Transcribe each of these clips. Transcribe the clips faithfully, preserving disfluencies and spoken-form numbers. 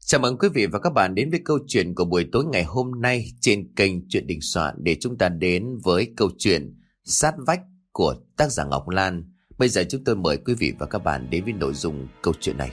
Chào mừng quý vị và các bạn đến với câu chuyện của buổi tối ngày hôm nay trên kênh Chuyện Đình Soạn, để chúng ta đến với câu chuyện Sát Vách của tác giả Ngọc Lan. Bây giờ chúng tôi mời quý vị và các bạn đến với nội dung câu chuyện này.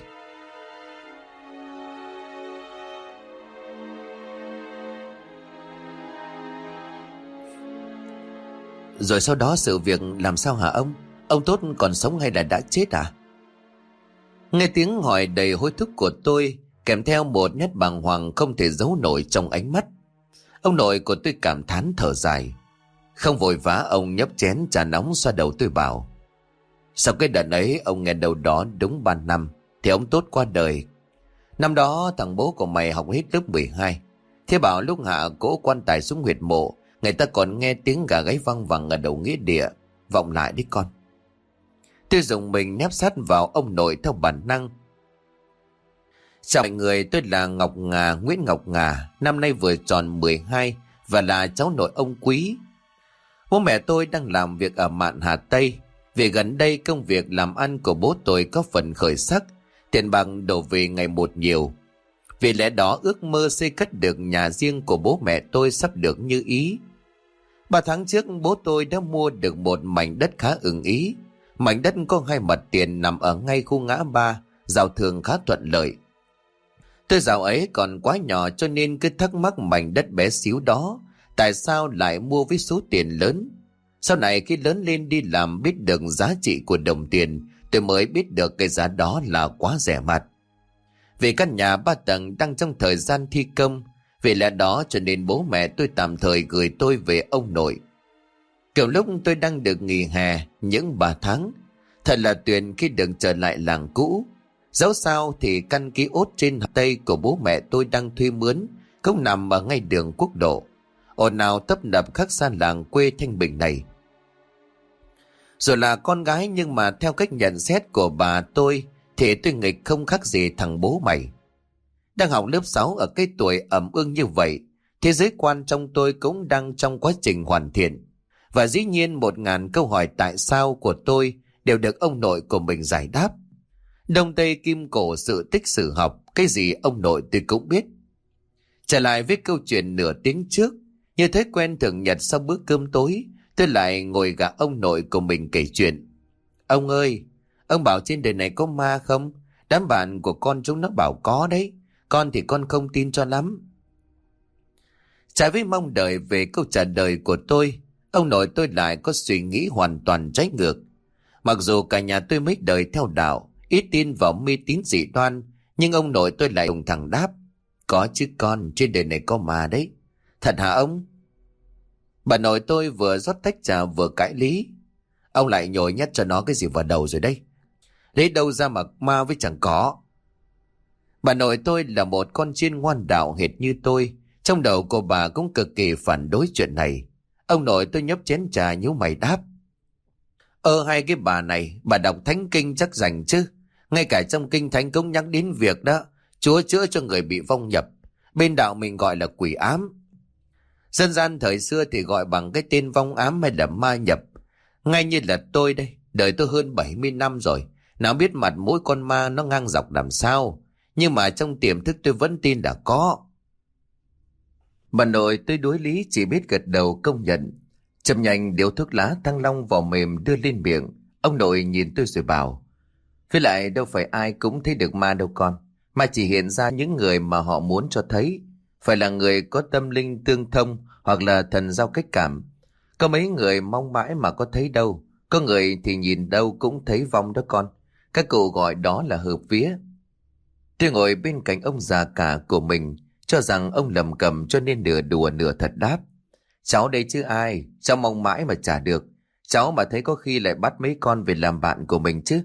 Rồi sau đó sự việc làm sao hả ông? Ông Tốt còn sống hay là đã chết à? Nghe tiếng hỏi đầy hối thúc của tôi, kèm theo một nét bàng hoàng không thể giấu nổi trong ánh mắt, ông nội của tôi cảm thán thở dài. Không vội vã, ông nhấp chén trà nóng xoa đầu tôi bảo: Sau cái đợt ấy ông nghe đâu đó đúng ba năm thì ông Tốt qua đời. Năm đó thằng bố của mày học hết lớp mười hai. Thế bảo lúc hạ cỗ quan tài xuống huyệt mộ, người ta còn nghe tiếng gà gáy văng vẳng ở đầu nghĩa địa. Vọng lại đấy con. Tôi dùng mình nép sát vào ông nội theo bản năng. Chào mọi người, tôi là Ngọc Ngà, Nguyễn Ngọc Ngà, năm nay vừa tròn mười hai và là cháu nội ông Quý. Bố mẹ tôi đang làm việc ở Mạn Hà Tây. Vì gần đây công việc làm ăn của bố tôi có phần khởi sắc, tiền bạc đổ về ngày một nhiều. Vì lẽ đó ước mơ xây cất được nhà riêng của bố mẹ tôi sắp được như ý. Ba tháng trước bố tôi đã mua được một mảnh đất khá ưng ý. Mảnh đất có hai mặt tiền nằm ở ngay khu ngã ba, giao thương khá thuận lợi. Tôi dạo ấy còn quá nhỏ cho nên cứ thắc mắc mảnh đất bé xíu đó tại sao lại mua với số tiền lớn. Sau này khi lớn lên đi làm biết được giá trị của đồng tiền, tôi mới biết được cái giá đó là quá rẻ mạt. Vì căn nhà ba tầng đang trong thời gian thi công, vì lẽ đó cho nên bố mẹ tôi tạm thời gửi tôi về ông nội. Kiểu lúc tôi đang được nghỉ hè những ba tháng, thật là tuyệt khi được trở lại làng cũ. Dẫu sao thì căn ký ốt trên Hà Tây của bố mẹ tôi đang thuê mướn cũng nằm ở ngay đường quốc lộ, ồn ào tấp nập khác xa làng quê thanh bình này. Rồi là con gái, nhưng mà theo cách nhận xét của bà tôi thì tôi nghịch không khác gì thằng bố mày. Đang học lớp sáu ở cái tuổi ẩm ương như vậy, thế giới quan trong tôi cũng đang trong quá trình hoàn thiện. Và dĩ nhiên một ngàn câu hỏi tại sao của tôi đều được ông nội của mình giải đáp. Đông Tây Kim Cổ sự tích sử học, cái gì ông nội tôi cũng biết. Trở lại với câu chuyện nửa tiếng trước, như thói quen thường nhật sau bữa cơm tối, tôi lại ngồi gạ ông nội của mình kể chuyện. Ông ơi, ông bảo trên đời này có ma không? Đám bạn của con chúng nó bảo có đấy. Con thì con không tin cho lắm. Trái với mong đợi về câu trả lời của tôi, ông nội tôi lại có suy nghĩ hoàn toàn trái ngược. Mặc dù cả nhà tôi mấy đời theo đạo, ít tin vào mê tín dị đoan, nhưng ông nội tôi lại thùng thẳng đáp: Có chứ con, trên đời này có ma đấy. Thật hả ông? Bà nội tôi vừa rót tách trà vừa cãi lý: Ông lại nhồi nhét cho nó cái gì vào đầu rồi đây? Lấy đâu ra mà ma với chẳng có. Bà nội tôi là một con chiên ngoan đạo hệt như tôi. Trong đầu cô bà cũng cực kỳ phản đối chuyện này. Ông nội tôi nhấp chén trà nhíu mày đáp: Ơ hay cái bà này, bà đọc thánh kinh chắc rành chứ. Ngay cả trong kinh thánh cũng nhắc đến việc đó Chúa chữa cho người bị vong nhập. Bên đạo mình gọi là quỷ ám. Dân gian thời xưa thì gọi bằng cái tên vong ám hay là ma nhập. Ngay như là tôi đây, đời tôi hơn bảy mươi năm rồi, nào biết mặt mỗi con ma nó ngang dọc làm sao. Nhưng mà trong tiềm thức tôi vẫn tin là có. Bà nội tôi đối lý chỉ biết gật đầu công nhận. Chậm nhanh điếu thuốc lá Thăng Long vỏ mềm đưa lên miệng. Ông nội nhìn tôi rồi bảo: Với lại đâu phải ai cũng thấy được ma đâu con. Mà chỉ hiện ra những người mà họ muốn cho thấy. Phải là người có tâm linh tương thông hoặc là thần giao cách cảm. Có mấy người mong mãi mà có thấy đâu. Có người thì nhìn đâu cũng thấy vong đó con. Các cụ gọi đó là hợp vía. Tôi ngồi bên cạnh ông già cả của mình, cho rằng ông lầm cầm cho nên nửa đùa nửa thật đáp: Cháu đây chứ ai, cháu mong mãi mà chả được. Cháu mà thấy có khi lại bắt mấy con về làm bạn của mình chứ.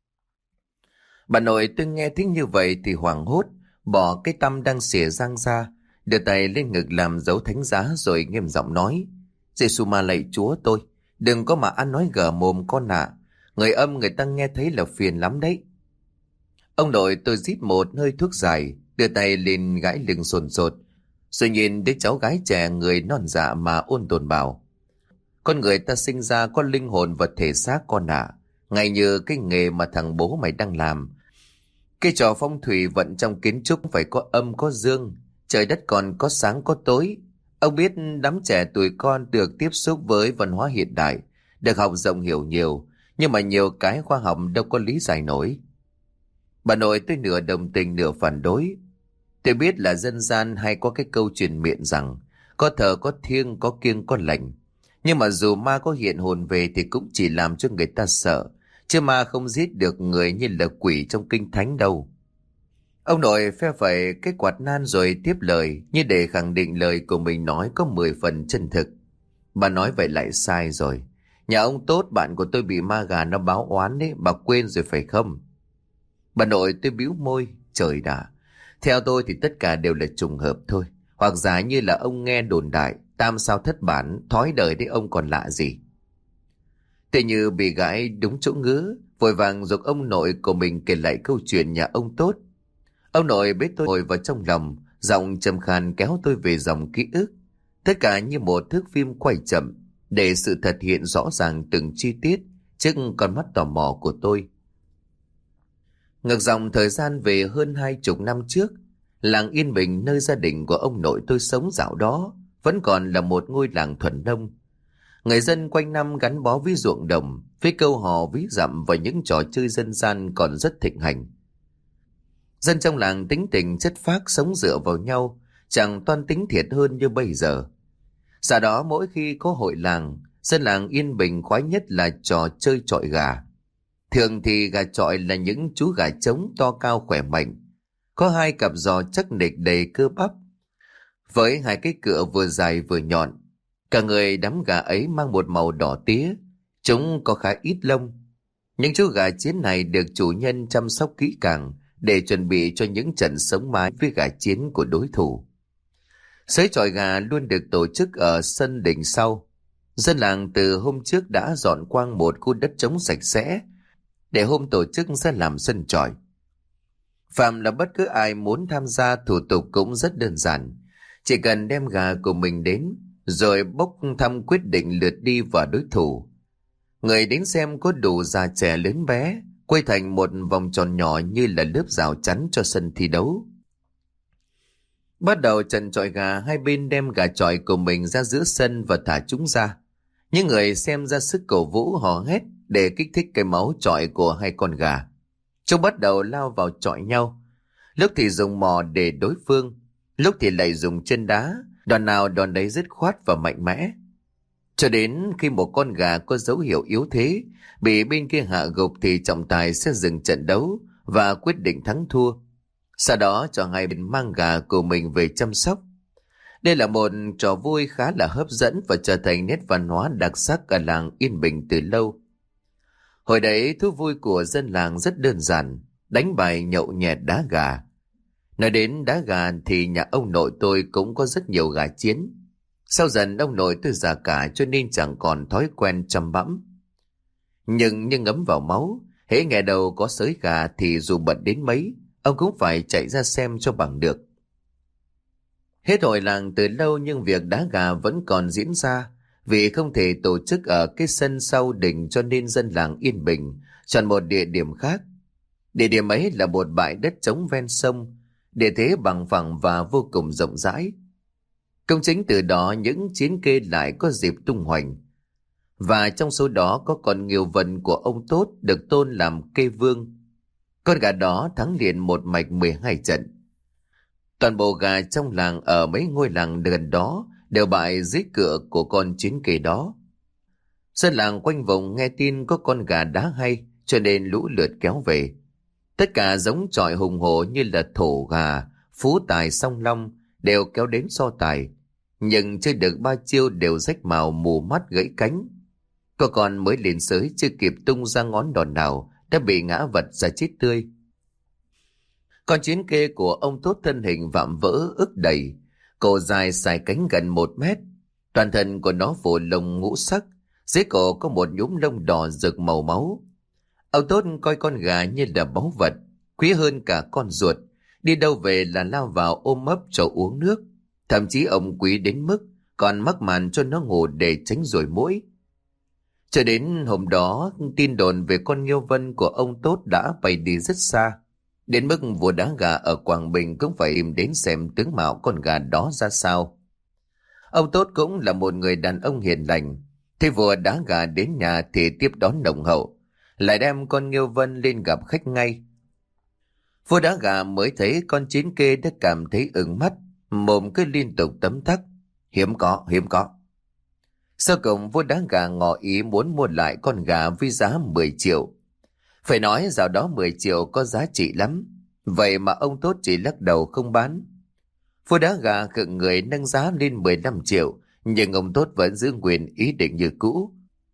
Bà nội tôi nghe thích như vậy thì hoảng hốt, bỏ cái tăm đang xỉa răng ra, đưa tay lên ngực làm dấu thánh giá rồi nghiêm giọng nói: Giê-xu ma lạy Chúa tôi, đừng có mà ăn nói gở mồm con ạ. À. Người âm người ta nghe thấy là phiền lắm đấy. Ông nội tôi rít một hơi thuốc dài, đưa tay lên gãi lưng sồn sột, rồi nhìn đứa cháu gái trẻ người non dạ mà ôn tồn bảo: Con người ta sinh ra có linh hồn và thể xác con ạ, à, ngay như cái nghề mà thằng bố mày đang làm. Cái trò phong thủy vận trong kiến trúc phải có âm có dương, trời đất còn có sáng có tối. Ông biết đám trẻ tuổi con được tiếp xúc với văn hóa hiện đại, được học rộng hiểu nhiều, nhưng mà nhiều cái khoa học đâu có lý giải nổi. Bà nội tôi nửa đồng tình nửa phản đối. Tôi biết là dân gian hay có cái câu truyền miệng rằng có thờ có thiêng, có kiêng có lệnh. Nhưng mà dù ma có hiện hồn về thì cũng chỉ làm cho người ta sợ, chứ ma không giết được người như là quỷ trong kinh thánh đâu. Ông nội phe phẩy cái quạt nan rồi tiếp lời, như để khẳng định lời của mình nói có mười phần chân thực. Bà nói vậy lại sai rồi. Nhà ông Tốt, bạn của tôi bị ma gà nó báo oán đấy, bà quên rồi phải không? Bà nội tôi bĩu môi, trời đã. Theo tôi thì tất cả đều là trùng hợp thôi. Hoặc giả như là ông nghe đồn đại, tam sao thất bản, thói đời đấy ông còn lạ gì. Tự như bị gãi đúng chỗ ngứa, vội vàng giục ông nội của mình kể lại câu chuyện nhà ông Tốt. Ông nội bế tôi ngồi vào trong lòng, giọng trầm khàn kéo tôi về dòng ký ức. Tất cả như một thước phim quay chậm, để sự thật hiện rõ ràng từng chi tiết trước con mắt tò mò của tôi. Ngược dòng thời gian về hơn hai chục năm trước, làng Yên Bình nơi gia đình của ông nội tôi sống dạo đó vẫn còn là một ngôi làng thuần nông. Người dân quanh năm gắn bó với ruộng đồng, với câu hò ví dặm và những trò chơi dân gian còn rất thịnh hành. Dân trong làng tính tình chất phác, sống dựa vào nhau, chẳng toan tính thiệt hơn như bây giờ. Sau đó mỗi khi có hội làng, dân làng Yên Bình khoái nhất là trò chơi chọi gà. Thường thì gà chọi là những chú gà trống to cao khỏe mạnh, có hai cặp giò chắc nịch đầy cơ bắp, với hai cái cựa vừa dài vừa nhọn. Cả người đám gà ấy mang một màu đỏ tía, chúng có khá ít lông. Những chú gà chiến này được chủ nhân chăm sóc kỹ càng để chuẩn bị cho những trận sống mái với gà chiến của đối thủ. Sới chọi gà luôn được tổ chức ở sân đình sau. Dân làng từ hôm trước đã dọn quang một khu đất trống sạch sẽ để hôm tổ chức sẽ làm sân chọi. Phạm là bất cứ ai muốn tham gia, thủ tục cũng rất đơn giản. Chỉ cần đem gà của mình đến, rồi bốc thăm quyết định lượt đi vào đối thủ. Người đến xem có đủ già trẻ lớn bé, quay thành một vòng tròn nhỏ như là lớp rào chắn cho sân thi đấu. Bắt đầu trận chọi gà, hai bên đem gà chọi của mình ra giữa sân và thả chúng ra. Những người xem ra sức cổ vũ hò hét để kích thích cái máu chọi của hai con gà. Chúng bắt đầu lao vào chọi nhau. Lúc thì dùng mò để đối phương, lúc thì lại dùng chân đá, đòn nào đòn đấy dứt khoát và mạnh mẽ. Cho đến khi một con gà có dấu hiệu yếu thế, bị bên kia hạ gục thì trọng tài sẽ dừng trận đấu và quyết định thắng thua. Sau đó cho hai bên mang gà của mình về chăm sóc. Đây là một trò vui khá là hấp dẫn và trở thành nét văn hóa đặc sắc ở làng Yên Bình từ lâu. Hồi đấy thú vui của dân làng rất đơn giản, đánh bài, nhậu nhẹt, đá gà. Nói đến đá gà thì nhà ông nội tôi cũng có rất nhiều gà chiến. Sau dần ông nội tôi già cả cho nên chẳng còn thói quen chăm bẵm. Nhưng như ngấm vào máu, hễ nghe đầu có sới gà thì dù bận đến mấy, ông cũng phải chạy ra xem cho bằng được. Hết hội làng từ lâu nhưng việc đá gà vẫn còn diễn ra, vì không thể tổ chức ở cái sân sau đình cho nên dân làng Yên Bình chọn một địa điểm khác. Địa điểm ấy là một bãi đất trống ven sông, địa thế bằng phẳng và vô cùng rộng rãi. Công chính từ đó những chiến kê lại có dịp tung hoành. Và trong số đó có con Nghiêu Vân của ông Tốt được tôn làm kê vương. Con gà đó thắng liền một mạch mười hai trận. Toàn bộ gà trong làng ở mấy ngôi làng gần đó đều bại dưới cựa của con chiến kê đó. Dân làng quanh vùng nghe tin có con gà đá hay cho nên lũ lượt kéo về. Tất cả giống chọi hùng hổ như là thổ gà, phú tài, song long đều kéo đến so tài. Nhưng chưa được ba chiêu đều rách màu, mù mắt, gãy cánh. Có con mới lên sới chưa kịp tung ra ngón đòn nào đã bị ngã vật ra chết tươi. Con chiến kê của ông Tốt thân hình vạm vỡ ức đầy, cổ dài xài cánh gần một mét, toàn thân của nó phủ lông ngũ sắc, dưới cổ có một nhúm lông đỏ rực màu máu. Ông Tốt coi con gà như là báu vật, quý hơn cả con ruột, đi đâu về là lao vào ôm ấp cho uống nước. Thậm chí ông quý đến mức còn mắc màn cho nó ngủ để tránh ruồi muỗi. Cho đến hôm đó, tin đồn về con Nghiêu Vân của ông Tốt đã bay đi rất xa. Đến mức vua đá gà ở Quảng Bình cũng phải im đến xem tướng mạo con gà đó ra sao. Ông Tốt cũng là một người đàn ông hiền lành. Thế vua đá gà đến nhà thì tiếp đón nồng hậu, lại đem con Nghiêu Vân lên gặp khách ngay. Vua đá gà mới thấy con chín kê đã cảm thấy ửng mắt, mồm cứ liên tục tấm tắc. Hiếm có, hiếm có. Sau cùng vua đá gà ngỏ ý muốn mua lại con gà với giá mười triệu. Phải nói dạo đó mười triệu có giá trị lắm, vậy mà ông Tốt chỉ lắc đầu không bán. Vua đá gà khựng người nâng giá lên mười lăm triệu, nhưng ông Tốt vẫn giữ nguyên ý định như cũ.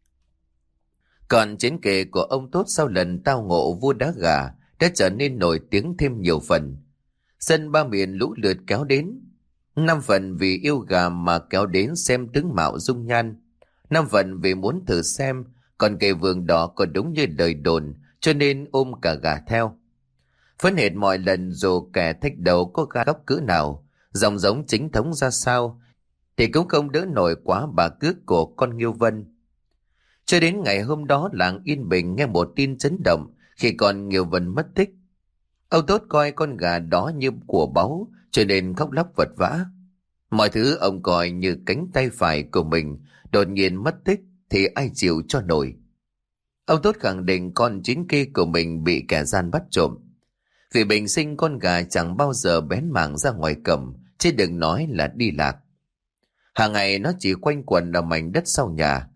Còn chiến kệ của ông Tốt sau lần tao ngộ vua đá gà đã trở nên nổi tiếng thêm nhiều phần. Dân ba miền lũ lượt kéo đến. Năm phần vì yêu gà mà kéo đến xem tướng mạo dung nhan, năm phần vì muốn thử xem còn cây vườn đó có đúng như lời đồn, cho nên ôm cả gà theo. Phấn hệt mọi lần dù kẻ thách đầu có gà góc cỡ nào, dòng giống chính thống ra sao, thì cũng không đỡ nổi quá bà cước của con Nghiêu Vân. Cho đến ngày hôm đó làng Yên Bình nghe một tin chấn động khi con Nghiêu Vân mất tích. Ông Tốt coi con gà đó như của báu, cho nên khóc lóc vật vã. Mọi thứ ông coi như cánh tay phải của mình đột nhiên mất tích thì ai chịu cho nổi. Ông Tốt khẳng định con chín kê của mình bị kẻ gian bắt trộm. Vì bình sinh con gà chẳng bao giờ bén mảng ra ngoài cầm, chứ đừng nói là đi lạc. Hàng ngày nó chỉ quanh quẩn ở mảnh đất sau nhà.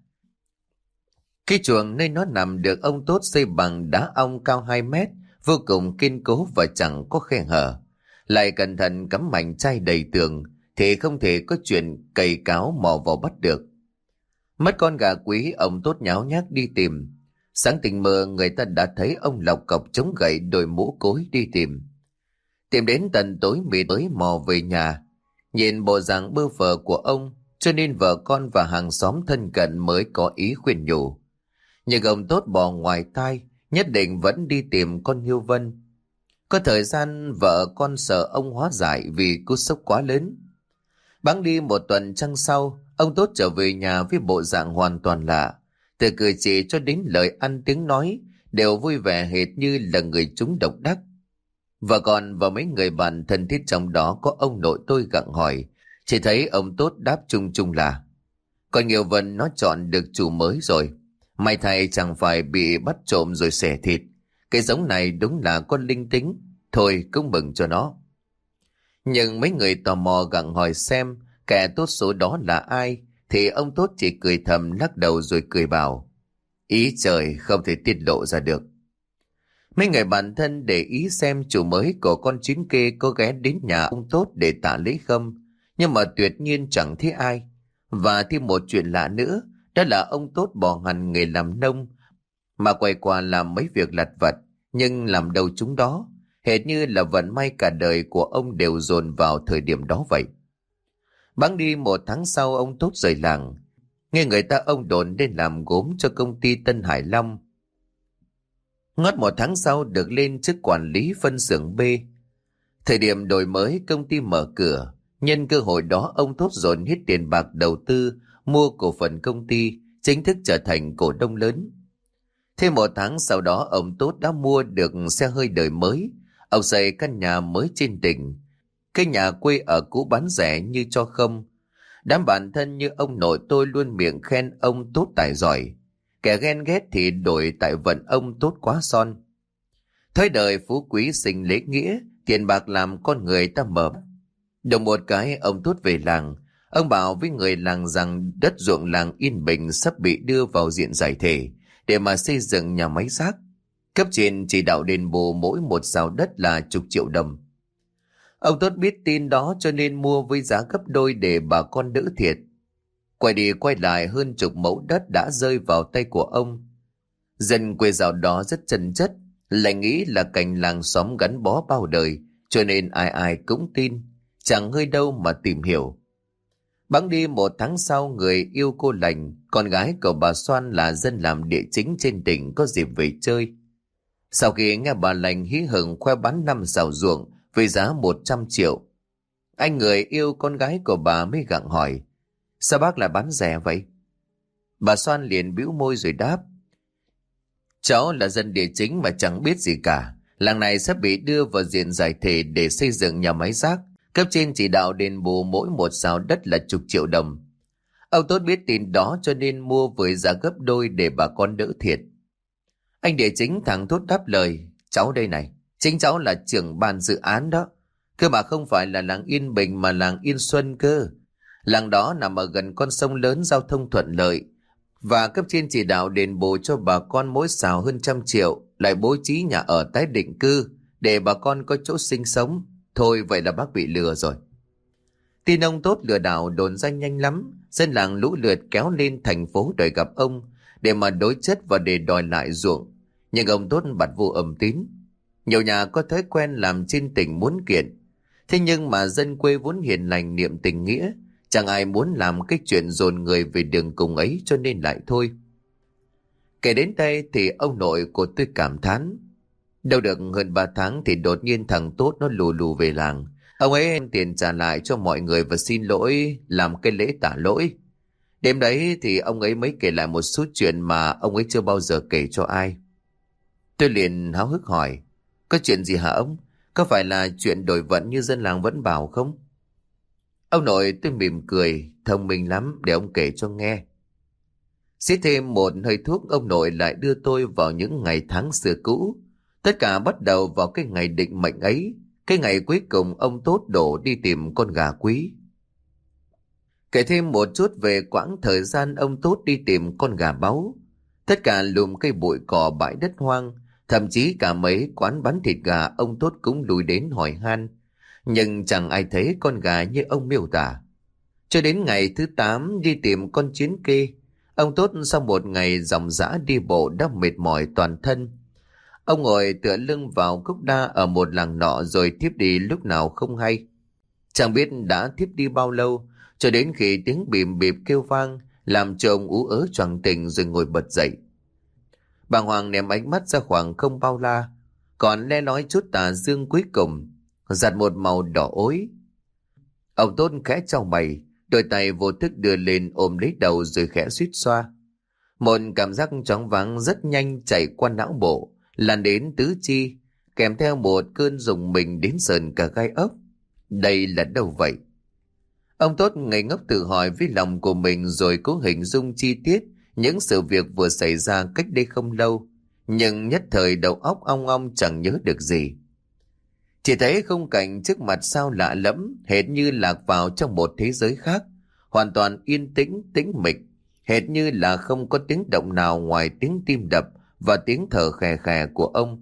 Cái chuồng nơi nó nằm được ông Tốt xây bằng đá ong cao hai mét, vô cùng kiên cố và chẳng có khe hở. Lại cẩn thận cắm mảnh chai đầy tường, thì không thể có chuyện cày cáo mò vào bắt được. Mất con gà quý, ông Tốt nháo nhác đi tìm. Sáng tình mơ người ta đã thấy ông lọc cọc chống gậy đội mũ cối đi tìm. Tìm đến tận tối mịt mới mò về nhà. Nhìn bộ dạng bơ phờ của ông, cho nên vợ con và hàng xóm thân cận mới có ý khuyên nhủ. Nhưng ông Tốt bỏ ngoài tai, nhất định vẫn đi tìm con Nghiêu Vân. Có thời gian vợ con sợ ông hóa giải vì cú sốc quá lớn. Bẵng đi một tuần trăng sau, ông Tốt trở về nhà với bộ dạng hoàn toàn lạ. Từ cử chỉ cho đến lời ăn tiếng nói đều vui vẻ hệt như là người chúng độc đắc. Vợ con và mấy người bạn thân thiết trong đó có ông nội tôi gặng hỏi, chỉ thấy ông Tốt đáp chung chung là: con Nghiêu Vân nó chọn được chủ mới rồi. May thay chẳng phải bị bắt trộm rồi xẻ thịt. Cái giống này đúng là con linh tính. Thôi cũng mừng cho nó. Nhưng mấy người tò mò gặng hỏi xem kẻ tốt số đó là ai, thì ông Tốt chỉ cười thầm lắc đầu rồi cười bảo: ý trời không thể tiết lộ ra được. Mấy người bạn thân để ý xem chủ mới của con chín kê có ghé đến nhà ông Tốt để tạ lễ không, nhưng mà tuyệt nhiên chẳng thấy ai. Và thêm một chuyện lạ nữa, đó là ông Tốt bỏ hẳn nghề làm nông mà quay qua làm mấy việc lặt vặt, nhưng làm đâu chúng đó, hệt như là vận may cả đời của ông đều dồn vào thời điểm đó vậy. Bẵng đi một tháng sau, ông Tốt rời làng. Nghe người ta ông đồn lên làm gốm cho công ty Tân Hải Long. Ngót một tháng sau được lên chức quản lý phân xưởng B. Thời điểm đổi mới công ty mở cửa, nhân cơ hội đó ông Tốt dồn hết tiền bạc đầu tư mua cổ phần công ty, chính thức trở thành cổ đông lớn. Thêm một tháng sau đó, ông Tốt đã mua được xe hơi đời mới. Ông xây căn nhà mới trên tỉnh. Cái nhà quê ở cũ bán rẻ như cho không. Đám bạn thân như ông nội tôi luôn miệng khen ông Tốt tài giỏi. Kẻ ghen ghét thì đổi tại vận ông Tốt quá son. Thời đời phú quý sinh lễ nghĩa, tiền bạc làm con người ta mờ. Đồng một cái ông Tốt về làng. Ông bảo với người làng rằng đất ruộng làng Yên Bình sắp bị đưa vào diện giải thể để mà xây dựng nhà máy rác. Cấp trên chỉ đạo đền bù mỗi một sào đất là chục triệu đồng. Ông Tốt biết tin đó cho nên mua với giá gấp đôi để bà con đỡ thiệt. Quay đi quay lại hơn chục mẫu đất đã rơi vào tay của ông. Dân quê dạo đó rất chân chất, lại nghĩ là cảnh làng xóm gắn bó bao đời, cho nên ai ai cũng tin, chẳng hơi đâu mà tìm hiểu. Bẵng đi một tháng sau, người yêu cô Lành, con gái của bà Soan là dân làm địa chính trên tỉnh, có dịp về chơi. Sau khi nghe bà Lành hí hửng khoe bán năm sào ruộng với giá một trăm triệu, anh người yêu con gái của bà mới gặng hỏi: sao bác lại bán rẻ vậy? Bà Soan liền bĩu môi rồi đáp: cháu là dân địa chính mà chẳng biết gì cả, Làng này sắp bị đưa vào diện giải thể để xây dựng nhà máy rác. Cấp trên chỉ đạo đền bù mỗi một sào đất là chục triệu đồng. Ông Tốt biết tin đó cho nên mua với giá gấp đôi để bà con đỡ thiệt. Anh địa chính thẳng thốt đáp lời: cháu đây này, chính cháu là trưởng ban dự án đó. Cơ mà không phải là làng Yên Bình mà làng Yên Xuân cơ. Làng đó nằm ở gần con sông lớn, giao thông thuận lợi. Và cấp trên chỉ đạo đền bù cho bà con mỗi xào hơn trăm triệu, lại bố trí nhà ở tái định cư để bà con có chỗ sinh sống. Thôi vậy là bác bị lừa rồi. Tin ông Tốt lừa đảo đồn ra nhanh lắm. Dân làng lũ lượt kéo lên thành phố đòi gặp ông để mà đối chất và để đòi lại ruộng. Nhưng ông Tốt bặt vô âm tín. Nhiều nhà có thói quen làm trên tình muốn kiện. Thế nhưng mà dân quê vốn hiền lành niệm tình nghĩa, chẳng ai muốn làm cái chuyện dồn người về đường cùng ấy, cho nên lại thôi. Kể đến đây thì ông nội của tôi cảm thán. Đâu được hơn ba tháng thì đột nhiên thằng Tốt nó lù lù về làng. Ông ấy đem tiền trả lại cho mọi người và xin lỗi, làm cái lễ tả lỗi. Đêm đấy thì ông ấy mới kể lại một số chuyện mà ông ấy chưa bao giờ kể cho ai. Tôi liền háo hức hỏi: có chuyện gì hả ông? Có phải là chuyện đổi vận như dân làng vẫn bảo không? Ông nội tôi mỉm cười: thông minh lắm, để ông kể cho nghe. Xít thêm một hơi thuốc, ông nội lại đưa tôi vào những ngày tháng xưa cũ. Tất cả bắt đầu vào cái ngày định mệnh ấy, cái ngày cuối cùng ông Tốt đổ đi tìm con gà quý. Kể thêm một chút về quãng thời gian ông Tốt đi tìm con gà báu. Tất cả lùm cây bụi cỏ bãi đất hoang, thậm chí cả mấy quán bán thịt gà ông Tốt cũng lùi đến hỏi han. Nhưng chẳng ai thấy con gà như ông miêu tả. Cho đến ngày thứ tám đi tìm con chiến kê, ông Tốt sau một ngày dòng dã đi bộ đã mệt mỏi toàn thân. Ông ngồi tựa lưng vào gốc đa ở một làng nọ rồi thiếp đi lúc nào không hay. Chẳng biết đã thiếp đi bao lâu, cho đến khi tiếng bìm bịp kêu vang làm cho ông ú ớ choàng tỉnh rồi ngồi bật dậy. Bàng hoàng ném ánh mắt ra khoảng không bao la, còn le lói chút tà dương cuối cùng, giặt một màu đỏ ối. Ông Tốt khẽ chau mày, đôi tay vô thức đưa lên ôm lấy đầu rồi khẽ suýt xoa. Một cảm giác choáng váng rất nhanh chạy qua não bộ, lan đến tứ chi, kèm theo một cơn rùng mình đến sờn cả gai ốc. Đây là đâu vậy? Ông Tốt ngây ngốc tự hỏi với lòng của mình rồi cố hình dung chi tiết những sự việc vừa xảy ra cách đây không lâu, nhưng nhất thời đầu óc ong ong chẳng nhớ được gì. Chỉ thấy khung cảnh trước mặt sao lạ lẫm, hệt như lạc vào trong một thế giới khác, hoàn toàn yên tĩnh, tĩnh mịch, hệt như là không có tiếng động nào ngoài tiếng tim đập và tiếng thở khè khè của ông.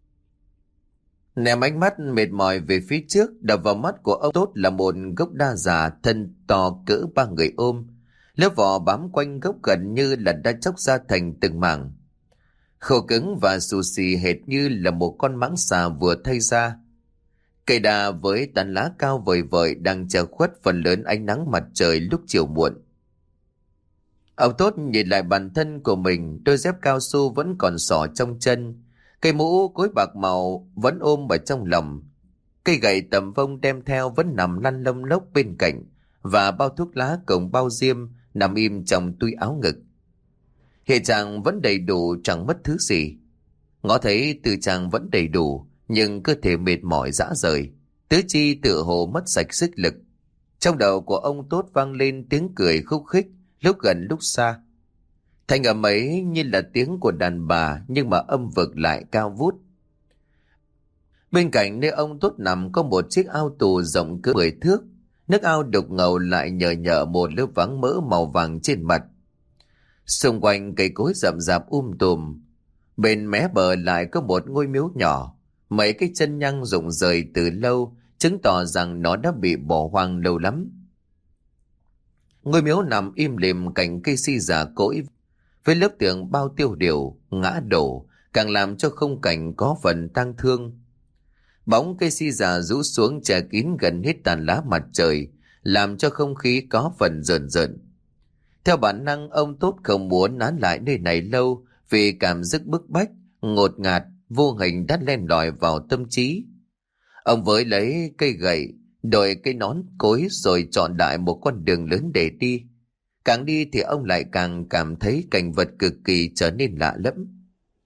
Ném ánh mắt mệt mỏi về phía trước, đập vào mắt của ông Tốt là một gốc đa già thân to cỡ ba người ôm. Lớp vỏ bám quanh gốc gần như là đã chóc ra thành từng mảng, khô cứng và xù xì hệt như là một con mãng xà vừa thay ra. Cây đa với tán lá cao vời vợi đang che khuất phần lớn ánh nắng mặt trời lúc chiều muộn. Ông Tốt nhìn lại bản thân của mình, đôi dép cao su vẫn còn xỏ trong chân, cây mũ cối bạc màu vẫn ôm ở trong lòng, cây gậy tầm vông đem theo vẫn nằm lăn lông lốc bên cạnh, và bao thuốc lá cùng bao diêm nằm im trong túi áo ngực. Hiện trạng vẫn đầy đủ, chẳng mất thứ gì. Ngó thấy tư trang vẫn đầy đủ, nhưng cơ thể mệt mỏi rã rời, tứ chi tựa hồ mất sạch sức lực. Trong đầu của ông Tốt vang lên tiếng cười khúc khích, lúc gần lúc xa. Thanh âm ấy như là tiếng của đàn bà, nhưng mà âm vực lại cao vút. Bên cạnh nơi ông Tốt nằm có một chiếc ao tù rộng cỡ mười thước. Nước ao đục ngầu lại nhờ nhợ một lớp váng mỡ màu vàng trên mặt. Xung quanh cây cối rậm rạp um tùm. Bên mé bờ lại có một ngôi miếu nhỏ. Mấy cái chân nhang rụng rời từ lâu, chứng tỏ rằng nó đã bị bỏ hoang lâu lắm. Ngôi miếu nằm im lìm cạnh cây si già cỗi, với lớp tường bao tiêu điều, ngã đổ, càng làm cho khung cảnh có phần tang thương. Bóng cây si già rũ xuống che kín gần hết tàn lá mặt trời, làm cho không khí có phần rợn rợn. Theo bản năng, ông Tốt không muốn nán lại nơi này lâu, vì cảm giác bức bách, ngột ngạt, vô hình đã len lỏi vào tâm trí. Ông với lấy cây gậy, đội cây nón cối rồi chọn đại một con đường lớn để đi. Càng đi thì ông lại càng cảm thấy cảnh vật cực kỳ trở nên lạ lẫm.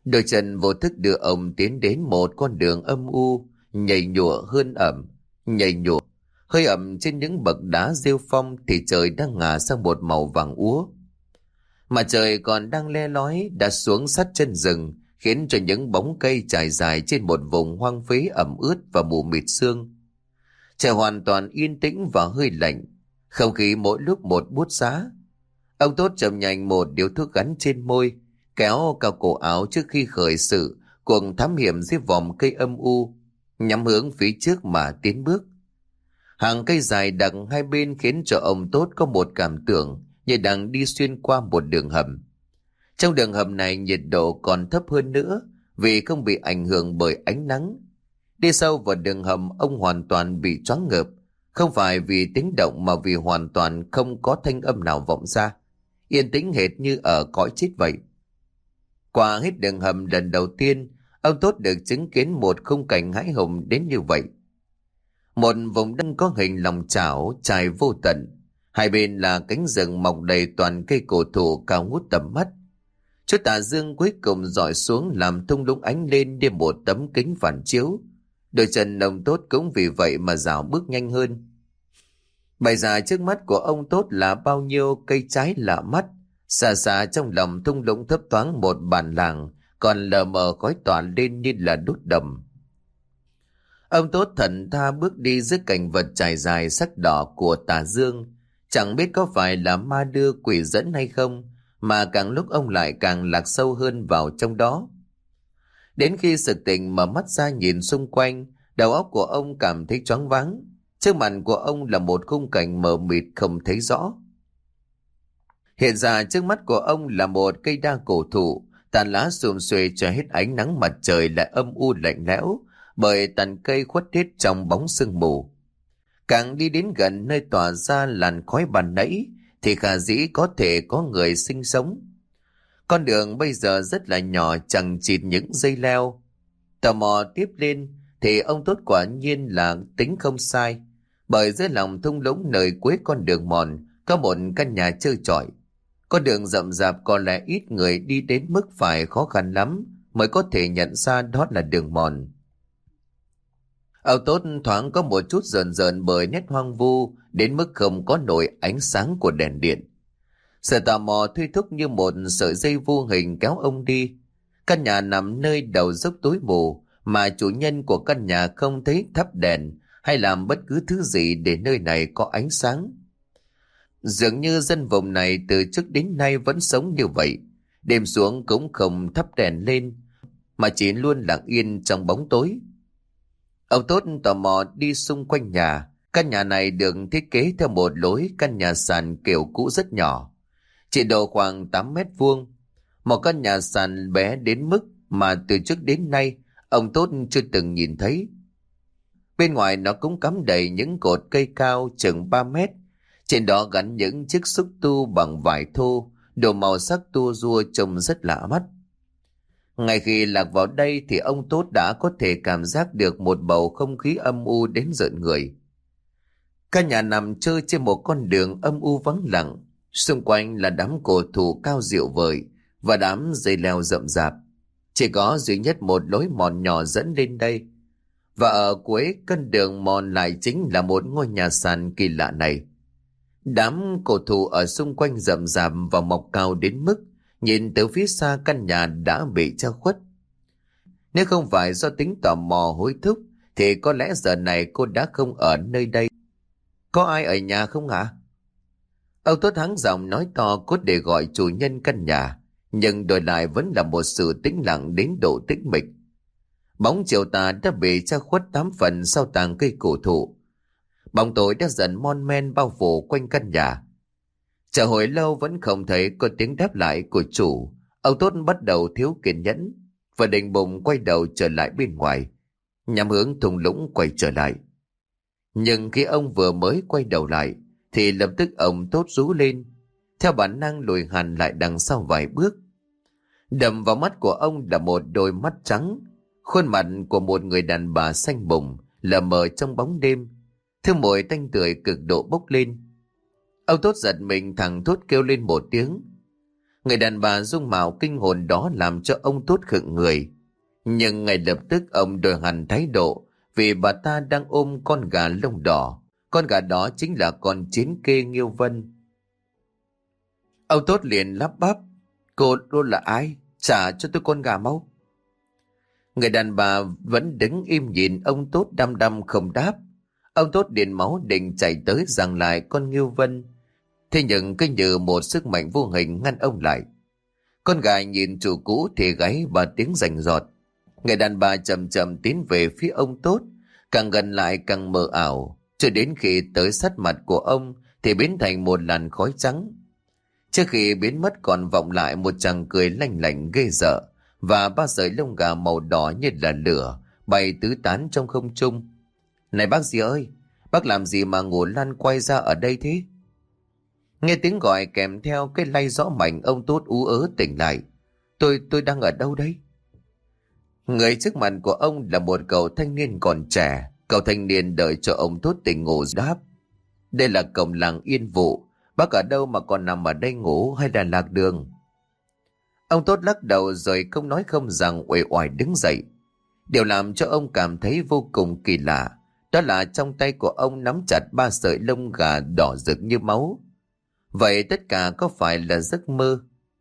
Đôi chân vô thức đưa ông tiến đến một con đường âm u, nhảy nhụa hơn ẩm, nhảy nhụa, hơi ẩm trên những bậc đá rêu phong thì trời đang ngả sang một màu vàng úa. Mà trời còn đang le lói đã xuống sát chân rừng, khiến cho những bóng cây trải dài trên một vùng hoang phế ẩm ướt và mù mịt sương. Trời hoàn toàn yên tĩnh và hơi lạnh, không khí mỗi lúc một buốt giá. Ông Tốt chậm nhanh một điếu thuốc gắn trên môi, kéo cao cổ áo trước khi khởi sự cuộc thám hiểm dưới vòm cây âm u, nhắm hướng phía trước mà tiến bước. Hàng cây dài đặc hai bên khiến cho ông Tốt có một cảm tưởng như đang đi xuyên qua một đường hầm. Trong đường hầm này nhiệt độ còn thấp hơn nữa vì không bị ảnh hưởng bởi ánh nắng. Đi sâu vào đường hầm, ông hoàn toàn bị choáng ngợp, không phải vì tiếng động mà vì hoàn toàn không có thanh âm nào vọng ra, yên tĩnh hệt như ở cõi chết vậy. Qua hết đường hầm lần đầu tiên, ông Tốt được chứng kiến một khung cảnh hãi hùng đến như vậy. Một vùng đất có hình lòng chảo trải vô tận, hai bên là cánh rừng mọc đầy toàn cây cổ thụ cao ngút tầm mắt. Chút tà dương cuối cùng rọi xuống làm thung lũng ánh lên như một tấm kính phản chiếu. Đôi chân ông Tốt cũng vì vậy mà rảo bước nhanh hơn. Bày ra trước mắt của ông Tốt là bao nhiêu cây trái lạ mắt. Xa xa trong lòng thung lũng thấp thoáng một bản làng còn lờ mờ khói tỏa lên như là đốt đầm. Ông Tốt thẫn tha bước đi giữa cảnh vật trải dài sắc đỏ của tà dương, chẳng biết có phải là ma đưa quỷ dẫn hay không, mà càng lúc ông lại càng lạc sâu hơn vào trong đó. Đến khi sực tỉnh mở mắt ra nhìn xung quanh, đầu óc của ông cảm thấy choáng váng. Trước mặt của ông là một khung cảnh mờ mịt không thấy rõ. Hiện ra trước mắt của ông là một cây đa cổ thụ, tàn lá xum xuê cho hết ánh nắng mặt trời lại âm u lạnh lẽo, bởi tàn cây khuất hết trong bóng sương mù. Càng đi đến gần nơi tỏa ra làn khói ban nãy thì khả dĩ có thể có người sinh sống. Con đường bây giờ rất là nhỏ, chẳng chịt những dây leo. Tò mò tiếp lên thì ông Tốt quả nhiên là tính không sai, bởi dưới lòng thung lũng nơi cuối con đường mòn có một căn nhà trơ trọi. Con đường rậm rạp có lẽ ít người đi đến mức phải khó khăn lắm mới có thể nhận ra đó là đường mòn. Ông Tốt thoáng có một chút rờn rợn bởi nét hoang vu đến mức không có nổi ánh sáng của đèn điện. Sự tò mò thôi thúc như một sợi dây vô hình kéo ông đi. Căn nhà nằm nơi đầu dốc tối mù, mà chủ nhân của căn nhà không thấy thắp đèn hay làm bất cứ thứ gì để nơi này có ánh sáng. Dường như dân vùng này từ trước đến nay vẫn sống như vậy, đêm xuống cũng không thắp đèn lên, mà chỉ luôn lặng yên trong bóng tối. Ông Tốt tò mò đi xung quanh nhà. Căn nhà này được thiết kế theo một lối căn nhà sàn kiểu cũ rất nhỏ, chỉ độ khoảng tám mét vuông. Một căn nhà sàn bé đến mức mà từ trước đến nay ông Tốt chưa từng nhìn thấy. Bên ngoài nó cũng cắm đầy những cột cây cao chừng ba mét. Trên đó gắn những chiếc xúc tu bằng vải thô, đồ màu sắc tua rua trông rất lạ mắt. Ngay khi lạc vào đây thì ông Tốt đã có thể cảm giác được một bầu không khí âm u đến rợn người. Căn nhà nằm trơ trên một con đường âm u vắng lặng, xung quanh là đám cổ thụ cao diệu vời và đám dây leo rậm rạp. Chỉ có duy nhất một lối mòn nhỏ dẫn lên đây, và ở cuối con đường mòn lại chính là một ngôi nhà sàn kỳ lạ này. Đám cổ thụ ở xung quanh rậm rạp và mọc cao đến mức nhìn từ phía xa căn nhà đã bị che khuất. Nếu không phải do tính tò mò hối thúc thì có lẽ giờ này cô đã không ở nơi đây. Có ai ở nhà không hả? Ông Tốt hắng giọng nói to cốt để gọi chủ nhân căn nhà, nhưng đổi lại vẫn là một sự tĩnh lặng đến độ tĩnh mịch. Bóng chiều tà đã bị che khuất tám phần sau tàng cây cổ thụ. Bóng tối đã dần mon men bao phủ quanh căn nhà. Chờ hồi lâu vẫn không thấy có tiếng đáp lại của chủ. Ông Tốt bắt đầu thiếu kiên nhẫn và định bụng quay đầu trở lại bên ngoài, nhằm hướng thung lũng quay trở lại. Nhưng khi ông vừa mới quay đầu lại thì lập tức ông Tốt rú lên, theo bản năng lùi hẳn lại đằng sau vài bước. Đập vào mắt của ông là một đôi mắt trắng, khuôn mặt của một người đàn bà xanh bùng lờ mờ trong bóng đêm, hương mùi tanh tưởi cực độ bốc lên. Ông Tốt giật mình thẳng thốt kêu lên một tiếng. Người đàn bà dung mạo kinh hồn đó làm cho ông Tốt khựng người. Nhưng ngay lập tức ông đổi hẳn thái độ, vì bà ta đang ôm con gà lông đỏ. Con gà đó chính là con chiến kê Nghiêu Vân. Ông Tốt liền lắp bắp: Cô đó là ai? Trả cho tôi con gà mau. Người đàn bà vẫn đứng im nhìn ông Tốt đăm đăm không đáp. Ông Tốt điền máu định chạy tới giằng lại con Nghiêu Vân. Thế nhưng cứ như một sức mạnh vô hình ngăn ông lại. Con gà nhìn chủ cũ thì gáy và tiếng rành rọt. Người đàn bà chậm chậm tiến về phía ông Tốt, càng gần lại càng mờ ảo, cho đến khi tới sát mặt của ông thì biến thành một làn khói trắng. Trước khi biến mất còn vọng lại một tràng cười lanh lảnh ghê sợ, và ba sợi lông gà màu đỏ như là lửa bay tứ tán trong không trung. Này bác gì ơi, bác làm gì mà ngủ lăn quay ra ở đây thế? Nghe tiếng gọi kèm theo cái lay gió mạnh, ông Tốt ú ớ tỉnh lại. Tôi, tôi đang ở đâu đấy? Người trước mặt của ông là một cậu thanh niên còn trẻ. Cậu thanh niên đợi cho ông Tốt tỉnh ngủ đáp: Đây là cổng làng Yên Vụ. Bác ở đâu mà còn nằm ở đây ngủ hay là lạc đường? Ông Tốt lắc đầu rồi không nói không rằng uể oải đứng dậy. Điều làm cho ông cảm thấy vô cùng kỳ lạ, đó là trong tay của ông nắm chặt ba sợi lông gà đỏ rực như máu. Vậy tất cả có phải là giấc mơ?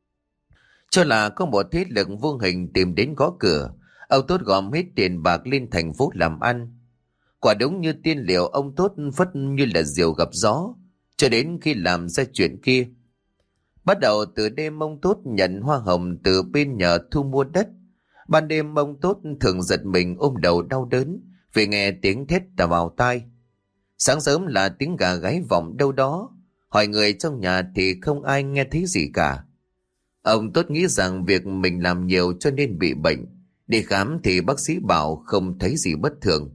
Cho là có một thế lực vô hình tìm đến gõ cửa, ông Tốt gom hết tiền bạc lên thành phố làm ăn. Quả đúng như tiên liệu, ông Tốt phất như là diều gặp gió, cho đến khi làm ra chuyện kia. Bắt đầu từ đêm ông Tốt nhận hoa hồng từ bên nhờ thu mua đất. Ban đêm ông Tốt thường giật mình ôm đầu đau đớn vì nghe tiếng thét đà vào tai. Sáng sớm là tiếng gà gáy vọng đâu đó. Hỏi người trong nhà thì không ai nghe thấy gì cả. Ông Tốt nghĩ rằng việc mình làm nhiều cho nên bị bệnh. Đi khám thì bác sĩ bảo không thấy gì bất thường.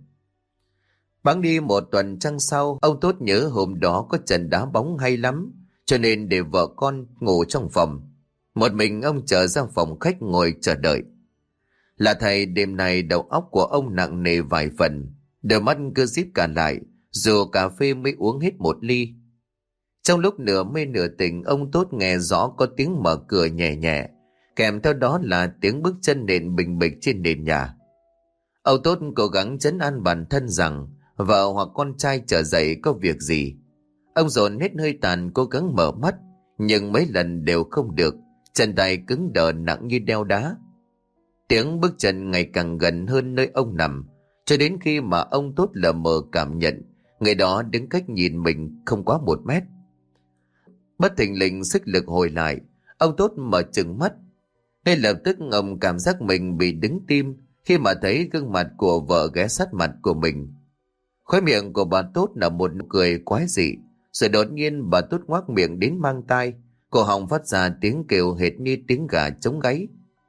Bẵng đi một tuần trăng sau, ông Tốt nhớ hôm đó có trận đá bóng hay lắm, cho nên để vợ con ngủ trong phòng. Một mình ông trở ra phòng khách ngồi chờ đợi. Là thầy, đêm nay đầu óc của ông nặng nề vài phần, đôi mắt cứ díp cả lại, dù cà phê mới uống hết một ly. Trong lúc nửa mê nửa tỉnh, ông Tốt nghe rõ có tiếng mở cửa nhẹ nhẹ, kèm theo đó là tiếng bước chân nện bình bịch trên nền nhà. Ông Tốt cố gắng trấn an bản thân rằng vợ hoặc con trai trở dậy có việc gì. Ông dồn hết hơi tàn cố gắng mở mắt, nhưng mấy lần đều không được, chân tay cứng đờ nặng như đeo đá. Tiếng bước chân ngày càng gần hơn nơi ông nằm, cho đến khi mà ông Tốt lờ mờ cảm nhận người đó đứng cách nhìn mình không quá một mét. Bất thình lình sức lực hồi lại, ông Tốt mở trừng mắt. Ngay lập tức ông cảm giác mình bị đứng tim khi mà thấy gương mặt của vợ ghé sát mặt của mình. Khóe miệng của bà Tốt là một nụ cười quái dị, rồi đột nhiên bà Tốt ngoác miệng đến mang tai, cổ họng phát ra tiếng kêu hệt như tiếng gà trống gáy.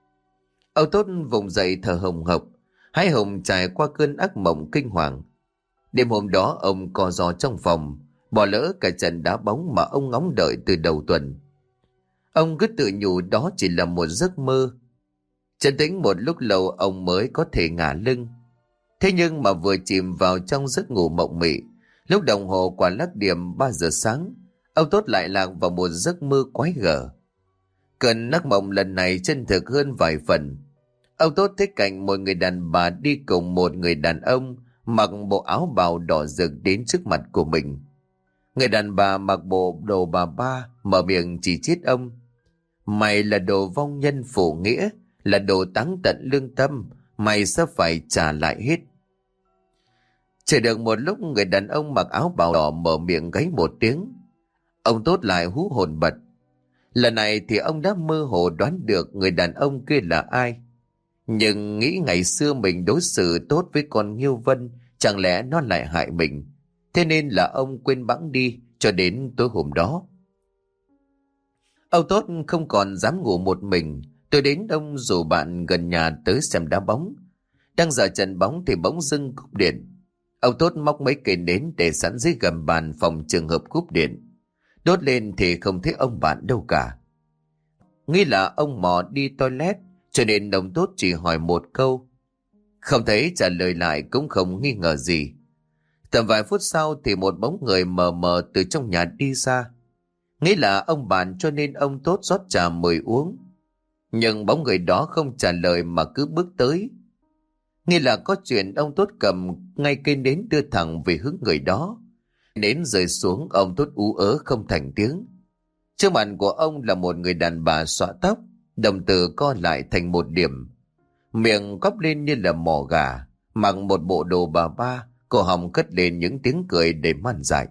Ông Tốt vùng dậy thở hồng hộc, hái hùng trải qua cơn ác mộng kinh hoàng. Đêm hôm đó ông co ro trong phòng, bỏ lỡ cả trận đá bóng mà ông ngóng đợi từ đầu tuần. Ông cứ tự nhủ đó chỉ là một giấc mơ. Trấn tĩnh một lúc lâu ông mới có thể ngả lưng. Thế nhưng mà vừa chìm vào trong giấc ngủ mộng mị, lúc đồng hồ quả lắc điểm ba giờ sáng, ông Tốt lại lạc vào một giấc mơ quái gở. Cơn ác mộng lần này chân thực hơn vài phần. Ông Tốt thấy cảnh một người đàn bà đi cùng một người đàn ông mặc bộ áo bào đỏ rực đến trước mặt của mình. Người đàn bà mặc bộ đồ bà ba, mở miệng chỉ trích ông: Mày là đồ vong nhân phụ nghĩa, là đồ táng tận lương tâm, mày sẽ phải trả lại hết. Chờ được một lúc, người đàn ông mặc áo bào đỏ mở miệng gáy một tiếng. Ông Tốt lại hú hồn bật. Lần này thì ông đã mơ hồ đoán được người đàn ông kia là ai. Nhưng nghĩ ngày xưa mình đối xử tốt với con Nghiêu Vân, chẳng lẽ nó lại hại mình. Thế nên là ông quên bẵng đi cho đến tối hôm đó. Ông Tốt không còn dám ngủ một mình. Tôi đến ông rủ bạn gần nhà tới xem đá bóng. Đang giờ trận bóng thì bỗng dưng cúp điện. Ông Tốt móc mấy cây nến để sẵn dưới gầm bàn phòng trường hợp cúp điện. Đốt lên thì không thấy ông bạn đâu cả. Nghĩ là ông mò đi toilet, cho nên ông Tốt chỉ hỏi một câu. Không thấy trả lời lại cũng không nghi ngờ gì. Tầm vài phút sau thì một bóng người mờ mờ từ trong nhà đi ra. Nghĩ là ông bạn cho nên ông Tốt rót trà mời uống. Nhưng bóng người đó không trả lời mà cứ bước tới. Nghĩ là có chuyện, ông Tốt cầm ngay cây nến đưa thẳng về hướng người đó. Nến rơi xuống, ông Tốt ú ớ không thành tiếng. Trước mặt của ông là một người đàn bà xõa tóc, đồng tử co lại thành một điểm, miệng cóp lên như là mỏ gà, mặc một bộ đồ bà ba, cổ họng cất lên những tiếng cười để man dại.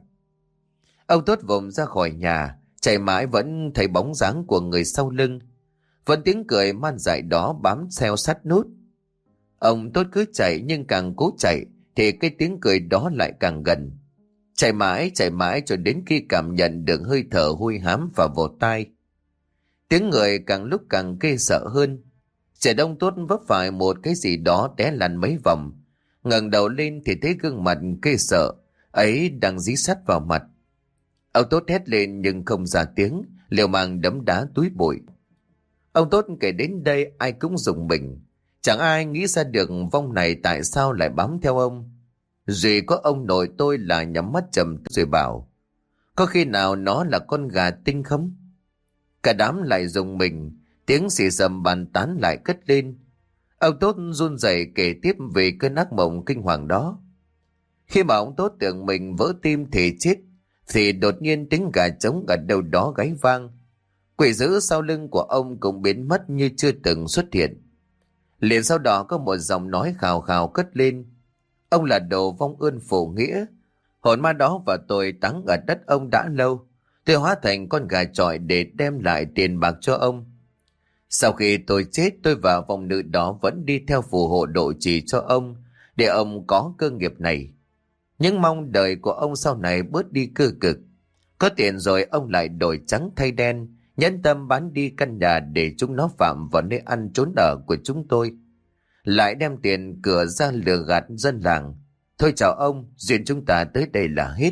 Ông Tốt vùng ra khỏi nhà, chạy mãi vẫn thấy bóng dáng của người sau lưng, vẫn tiếng cười man dại đó bám theo sát nút. Ông Tốt cứ chạy, nhưng càng cố chạy thì cái tiếng cười đó lại càng gần. Chạy mãi chạy mãi cho đến khi cảm nhận được hơi thở hôi hám vào vào tai. Tiếng người càng lúc càng ghê sợ hơn. Trẻ Đông Tốt vấp phải một cái gì đó té lăn mấy vòng, ngẩng đầu lên thì thấy gương mặt ghê sợ ấy đang dí sát vào mặt. Ông Tốt hét lên nhưng không ra tiếng, liều mạng đấm đá túi bụi. Ông Tốt kể đến đây ai cũng rùng mình, chẳng ai nghĩ ra được vong này tại sao lại bám theo ông. Duy có ông nội tôi là nhắm mắt trầm rồi bảo, có khi nào nó là con gà tinh không? Cả đám lại rùng mình, tiếng xì xầm bàn tán lại cất lên. Ông Tốt run rẩy kể tiếp về cơn ác mộng kinh hoàng đó. Khi mà ông Tốt tưởng mình vỡ tim thì chết, thì đột nhiên tiếng gà trống ở đâu đó gáy vang. Quỷ dữ sau lưng của ông cũng biến mất như chưa từng xuất hiện. Liền sau đó có một giọng nói khào khào cất lên, ông là đồ vong ơn phụ nghĩa, hồn ma đó và tôi táng ở đất ông đã lâu. Tôi hóa thành con gà chọi để đem lại tiền bạc cho ông. Sau khi tôi chết, tôi và vong nữ đó vẫn đi theo phù hộ độ trì cho ông, để ông có cơ nghiệp này. Nhưng mong đời của ông sau này bớt đi cơ cực. Có tiền rồi ông lại đổi trắng thay đen, nhẫn tâm bán đi căn nhà để chúng nó phạm vào nơi ăn trốn ở của chúng tôi. Lại đem tiền cửa ra lừa gạt dân làng. Thôi chào ông, duyên chúng ta tới đây là hết.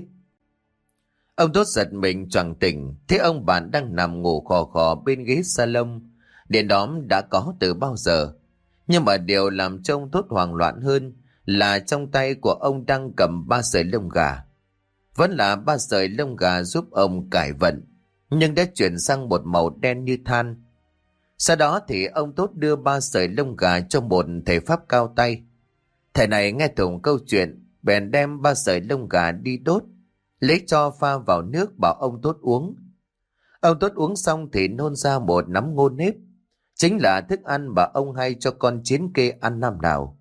Ông Tốt giật mình choàng tỉnh, thấy ông bạn đang nằm ngủ khò khò bên ghế salon. Điện đóm đã có từ bao giờ. Nhưng mà điều làm cho ông Tốt hoảng loạn hơn là trong tay của ông đang cầm ba sợi lông gà. Vẫn là ba sợi lông gà giúp ông cải vận, nhưng đã chuyển sang một màu đen như than. Sau đó thì ông Tốt đưa ba sợi lông gà cho một thầy pháp cao tay. Thầy này nghe thủng câu chuyện, bèn đem ba sợi lông gà đi đốt, lấy tro pha vào nước bảo ông Tốt uống. Ông Tốt uống xong thì nôn ra một nắm ngô nếp, chính là thức ăn mà ông hay cho con chiến kê ăn năm nào.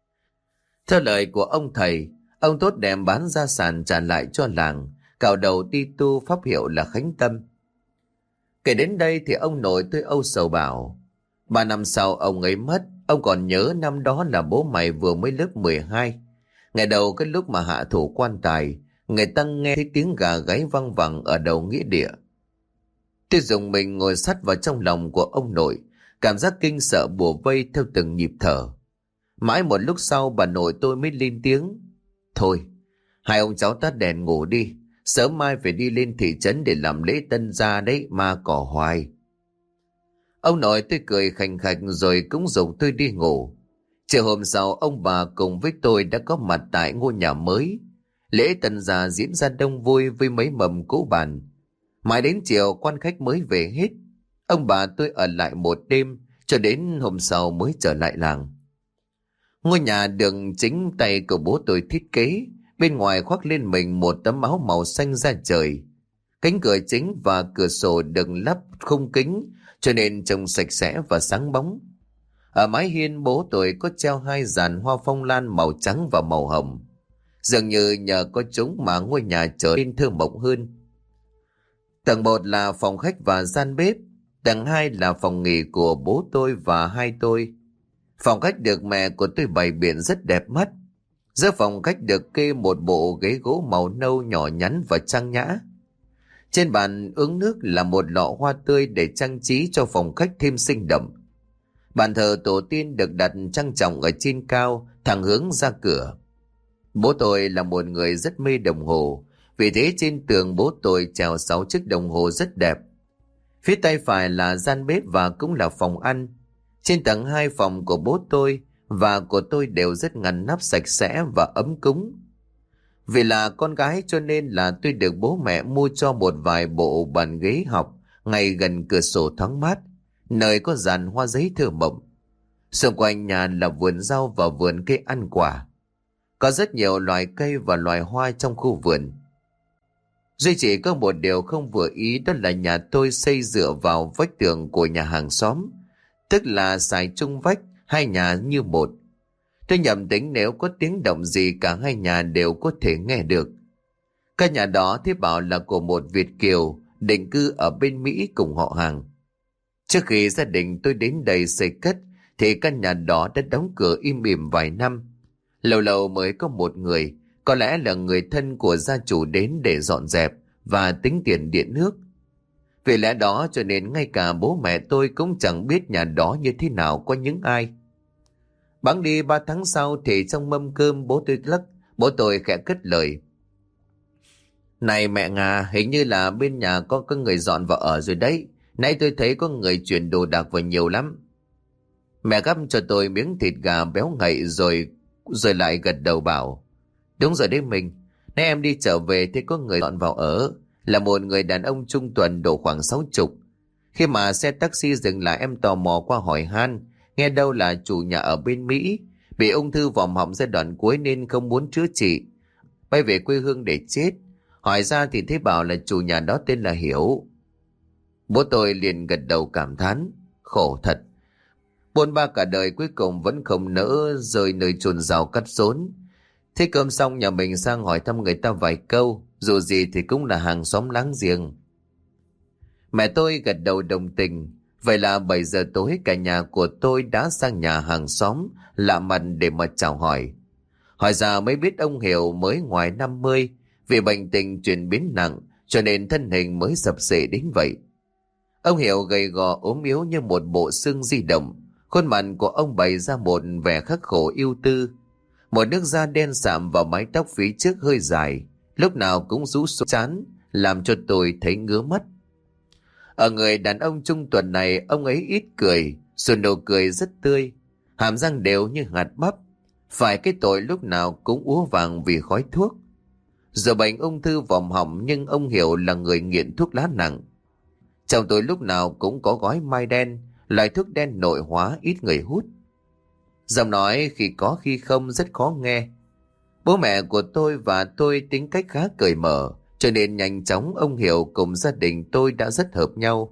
Theo lời của ông thầy, ông Tốt đem bán gia sản trả lại cho làng, cạo đầu đi tu pháp hiệu là Khánh Tâm. Kể đến đây thì ông nội tôi âu sầu bảo, ba năm sau ông ấy mất, ông còn nhớ năm đó là bố mày vừa mới lớp mười hai. Ngày đầu cái lúc mà hạ thủ quan tài, người ta nghe thấy tiếng gà gáy văng vẳng ở đầu nghĩa địa. Tôi dùng mình ngồi sát vào trong lòng của ông nội, cảm giác kinh sợ bủa vây theo từng nhịp thở. Mãi một lúc sau bà nội tôi mới lên tiếng, thôi, hai ông cháu tắt đèn ngủ đi, sớm mai phải đi lên thị trấn để làm lễ tân gia đấy, ma cỏ hoài. Ông nội tôi cười khành khạch rồi cũng dục tôi đi ngủ. Chiều hôm sau, ông bà cùng với tôi đã có mặt tại ngôi nhà mới. Lễ tân gia diễn ra đông vui với mấy mầm cỗ bàn. Mãi đến chiều quan khách mới về hết. Ông bà tôi ở lại một đêm, cho đến hôm sau mới trở lại làng. Ngôi nhà được chính tay của bố tôi thiết kế, bên ngoài khoác lên mình một tấm áo màu xanh da trời. Cánh cửa chính và cửa sổ được lắp khung kính, cho nên trông sạch sẽ và sáng bóng. Ở mái hiên bố tôi có treo hai dàn hoa phong lan màu trắng và màu hồng. Dường như nhờ có chúng mà ngôi nhà trở nên thơ mộng hơn. Tầng một là phòng khách và gian bếp, tầng hai là phòng nghỉ của bố tôi và hai tôi. Phòng khách được mẹ của tôi bày biện rất đẹp mắt. Giữa phòng khách được kê một bộ ghế gỗ màu nâu nhỏ nhắn và trang nhã. Trên bàn uống nước là một lọ hoa tươi để trang trí cho phòng khách thêm sinh động. Bàn thờ tổ tiên được đặt trang trọng ở trên cao, thẳng hướng ra cửa. Bố tôi là một người rất mê đồng hồ, vì thế trên tường bố tôi treo sáu chiếc đồng hồ rất đẹp. Phía tay phải là gian bếp và cũng là phòng ăn. Trên tầng hai phòng của bố tôi và của tôi đều rất ngăn nắp sạch sẽ và ấm cúng. Vì là con gái cho nên là tôi được bố mẹ mua cho một vài bộ bàn ghế học ngay gần cửa sổ thoáng mát, nơi có dàn hoa giấy thơ mộng. Xung quanh nhà là vườn rau và vườn cây ăn quả. Có rất nhiều loài cây và loài hoa trong khu vườn. Duy chỉ có một điều không vừa ý, đó là nhà tôi xây dựa vào vách tường của nhà hàng xóm, tức là xài chung vách hai nhà như một. Tôi nhầm tính nếu có tiếng động gì cả hai nhà đều có thể nghe được. Căn nhà đó thế bảo là của một Việt kiều định cư ở bên Mỹ cùng họ hàng. Trước khi gia đình tôi đến đây xây cất thì căn nhà đó đã đóng cửa im ỉm vài năm. Lâu lâu mới có một người, có lẽ là người thân của gia chủ đến để dọn dẹp và tính tiền điện nước. Vì lẽ đó cho nên ngay cả bố mẹ tôi cũng chẳng biết nhà đó như thế nào, có những ai. Bẵng đi ba tháng sau thì trong mâm cơm bố tôi lắc, bố tôi khẽ cất lời. Này mẹ Nga, hình như là bên nhà có có người dọn vào ở rồi đấy. Nãy tôi thấy có người chuyển đồ đạc vào nhiều lắm. Mẹ gắp cho tôi miếng thịt gà béo ngậy rồi rồi lại gật đầu bảo. Đúng rồi đấy mình, nãy em đi trở về thì có người dọn vào ở, là một người đàn ông trung tuần độ khoảng sáu chục. Khi mà xe taxi dừng lại em tò mò qua hỏi han, nghe đâu là chủ nhà ở bên Mỹ, bị ung thư vòm họng giai đoạn cuối nên không muốn chữa trị, bay về quê hương để chết. Hỏi ra thì thấy bảo là chủ nhà đó tên là Hiểu. Bố tôi liền gật đầu cảm thán, khổ thật. Bôn ba cả đời cuối cùng vẫn không nỡ rời nơi chôn rau cắt rốn. Thế cơm xong nhà mình sang hỏi thăm người ta vài câu, dù gì thì cũng là hàng xóm láng giềng. Mẹ tôi gật đầu đồng tình. Vậy là bảy giờ tối cả nhà của tôi đã sang nhà hàng xóm lạ mặt để mà chào hỏi. Hỏi ra mới biết ông Hiểu mới ngoài năm mươi, vì bệnh tình chuyển biến nặng cho nên thân hình mới sập xệ đến vậy. Ông Hiểu gầy gò ốm yếu như một bộ xương di động. Khuôn mặt của ông bày ra một vẻ khắc khổ ưu tư. Một nước da đen sạm và mái tóc phía trước hơi dài, lúc nào cũng rũ xuống trán, làm cho tôi thấy ngứa mắt. Ở người đàn ông trung tuần này, ông ấy ít cười, rồi nụ cười rất tươi, hàm răng đều như hạt bắp, phải cái tội lúc nào cũng úa vàng vì khói thuốc. Giờ bệnh ung thư vòm họng nhưng ông Hiểu là người nghiện thuốc lá nặng. Chồng tôi lúc nào cũng có gói mai đen, loại thuốc đen nội hóa ít người hút. Giọng nói khi có khi không rất khó nghe. Bố mẹ của tôi và tôi tính cách khá cởi mở, cho nên nhanh chóng ông Hiểu cùng gia đình tôi đã rất hợp nhau.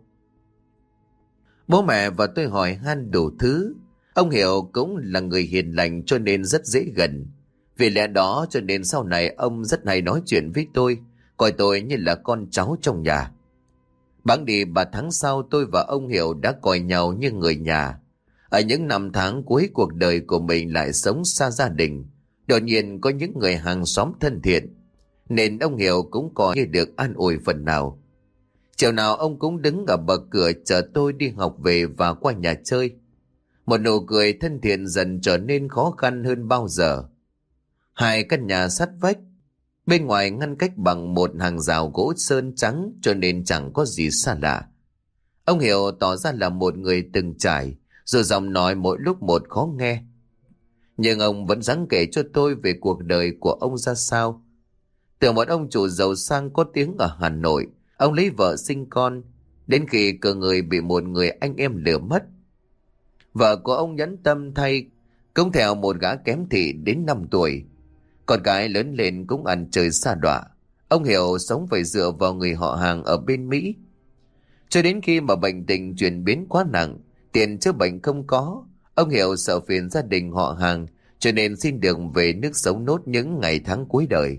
Bố mẹ và tôi hỏi han đủ thứ. Ông Hiểu cũng là người hiền lành cho nên rất dễ gần. Vì lẽ đó cho nên sau này ông rất hay nói chuyện với tôi, coi tôi như là con cháu trong nhà. Bẵng đi ba tháng sau tôi và ông Hiểu đã coi nhau như người nhà. Ở những năm tháng cuối cuộc đời của mình lại sống xa gia đình, đột nhiên có những người hàng xóm thân thiện, nên ông Hiểu cũng coi như được an ủi phần nào. Chiều nào ông cũng đứng ở bậc cửa chờ tôi đi học về và qua nhà chơi. Một nụ cười thân thiện dần trở nên khó khăn hơn bao giờ. Hai căn nhà sát vách, bên ngoài ngăn cách bằng một hàng rào gỗ sơn trắng cho nên chẳng có gì xa lạ. Ông Hiểu tỏ ra là một người từng trải, rồi giọng nói mỗi lúc một khó nghe. Nhưng ông vẫn dáng kể cho tôi về cuộc đời của ông ra sao. Từ một ông chủ giàu sang có tiếng ở Hà Nội, ông lấy vợ sinh con, đến khi cơ người bị một người anh em lừa mất. Vợ của ông nhẫn tâm thay, cũng theo một gã kém thị đến năm tuổi. Con cái lớn lên cũng ăn chơi xa đọa. Ông Hiểu sống phải dựa vào người họ hàng ở bên Mỹ. Cho đến khi mà bệnh tình chuyển biến quá nặng, tiền chữa bệnh không có, ông Hiểu sợ phiền gia đình họ hàng, cho nên xin được về nước sống nốt những ngày tháng cuối đời.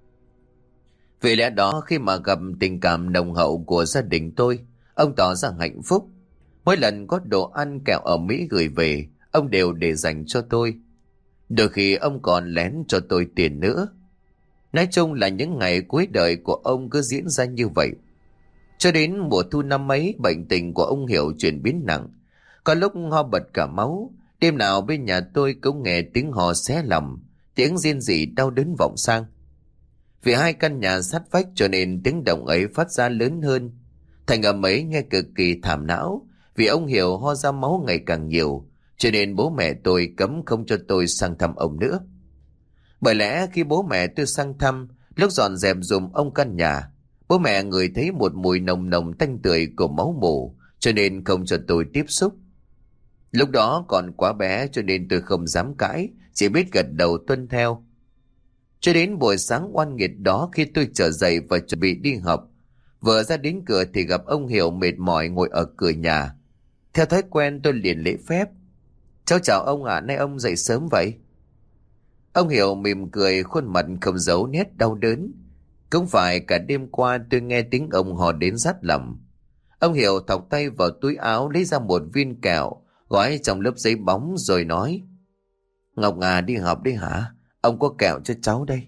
Vì lẽ đó khi mà gặp tình cảm nồng hậu của gia đình tôi, ông tỏ ra hạnh phúc. Mỗi lần có đồ ăn kẹo ở Mỹ gửi về, ông đều để dành cho tôi. Đôi khi ông còn lén cho tôi tiền nữa. Nói chung là những ngày cuối đời của ông cứ diễn ra như vậy. Cho đến mùa thu năm ấy, bệnh tình của ông Hiểu chuyển biến nặng. Có lúc ho bật cả máu. Đêm nào bên nhà tôi cũng nghe tiếng ho xé lòng, tiếng rên rỉ đau đớn vọng sang. Vì hai căn nhà sát vách cho nên tiếng động ấy phát ra lớn hơn. Thành âm ấy nghe cực kỳ thảm não. Vì ông Hiểu ho ra máu ngày càng nhiều, cho nên bố mẹ tôi cấm không cho tôi sang thăm ông nữa. Bởi lẽ khi bố mẹ tôi sang thăm, lúc dọn dẹp dùm ông căn nhà, bố mẹ ngửi thấy một mùi nồng nồng tanh tưởi của máu mủ, cho nên không cho tôi tiếp xúc. Lúc đó còn quá bé cho nên tôi không dám cãi, chỉ biết gật đầu tuân theo. Cho đến buổi sáng oan nghiệt đó, khi tôi trở dậy và chuẩn bị đi học, vừa ra đến cửa thì gặp ông Hiểu mệt mỏi ngồi ở cửa nhà. Theo thói quen tôi liền lễ phép: "Cháu chào ông ạ, à, nay ông dậy sớm vậy?" Ông Hiểu mỉm cười, khuôn mặt không giấu nét đau đớn. Cũng phải cả đêm qua tôi nghe tiếng ông hò đến rát lòng. Ông Hiểu thọc tay vào túi áo lấy ra một viên kẹo gói trong lớp giấy bóng rồi nói: "Ngọc Ngà đi học đi hả? Ông có kẹo cho cháu đây."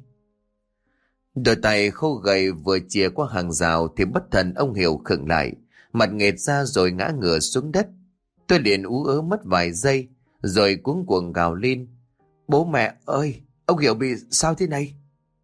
Đôi tay khô gầy vừa chìa qua hàng rào thì bất thần ông Hiểu khựng lại, mặt nghệt ra rồi ngã ngửa xuống đất. Tôi liền ú ớ mất vài giây rồi cuống cuồng gào lên: "Bố mẹ ơi, ông Hiểu bị sao thế này?"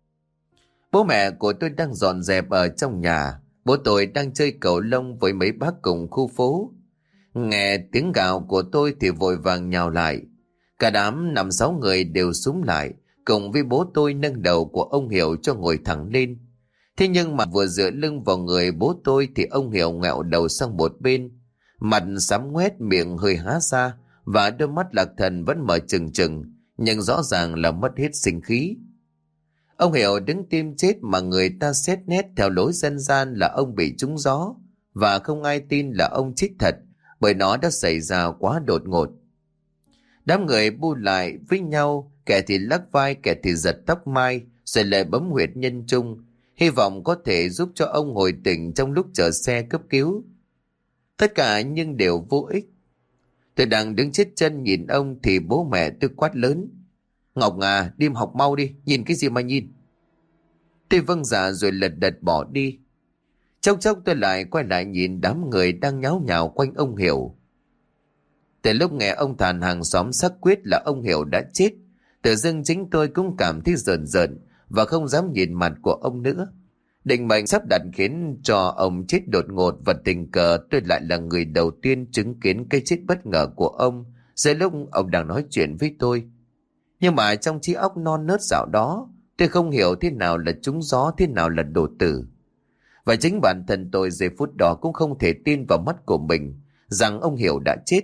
Bố mẹ của tôi đang dọn dẹp ở trong nhà. Bố tôi đang chơi cầu lông với mấy bác cùng khu phố. Nghe tiếng gào của tôi thì vội vàng nhào lại. Cả đám năm sáu người đều xúm lại, cùng với bố tôi nâng đầu của ông Hiểu cho ngồi thẳng lên. Thế nhưng mà vừa dựa lưng vào người bố tôi thì ông Hiểu ngẹo đầu sang một bên, mặt xám ngoét, miệng hơi há ra và đôi mắt lạc thần vẫn mở trừng trừng, nhưng rõ ràng là mất hết sinh khí. Ông Hiểu đứng tim chết mà người ta xét nét theo lối dân gian là ông bị trúng gió, và không ai tin là ông chết thật, bởi nó đã xảy ra quá đột ngột. Đám người bu lại với nhau, kẻ thì lắc vai, kẻ thì giật tóc mai, rồi lại bấm huyệt nhân trung, hy vọng có thể giúp cho ông hồi tỉnh trong lúc chờ xe cấp cứu. Tất cả nhưng đều vô ích. Tôi đang đứng chết chân nhìn ông thì bố mẹ tôi quát lớn: "Ngọc Ngà, đi học mau đi, nhìn cái gì mà nhìn." Tôi vâng dạ rồi lật đật bỏ đi. Trong chốc tôi lại quay lại nhìn đám người đang nháo nhào quanh ông Hiểu. Từ lúc nghe ông thàn hàng xóm xác quyết là ông Hiểu đã chết, tự dưng chính tôi cũng cảm thấy rợn rợn và không dám nhìn mặt của ông nữa. Định mệnh sắp đặt khiến cho ông chết đột ngột, và tình cờ tôi lại là người đầu tiên chứng kiến cái chết bất ngờ của ông giữa lúc ông đang nói chuyện với tôi. Nhưng mà trong trí óc non nớt dạo đó, tôi không hiểu thế nào là trúng gió, thế nào là đổ tử. Và chính bản thân tôi giây phút đó cũng không thể tin vào mắt của mình rằng ông Hiểu đã chết.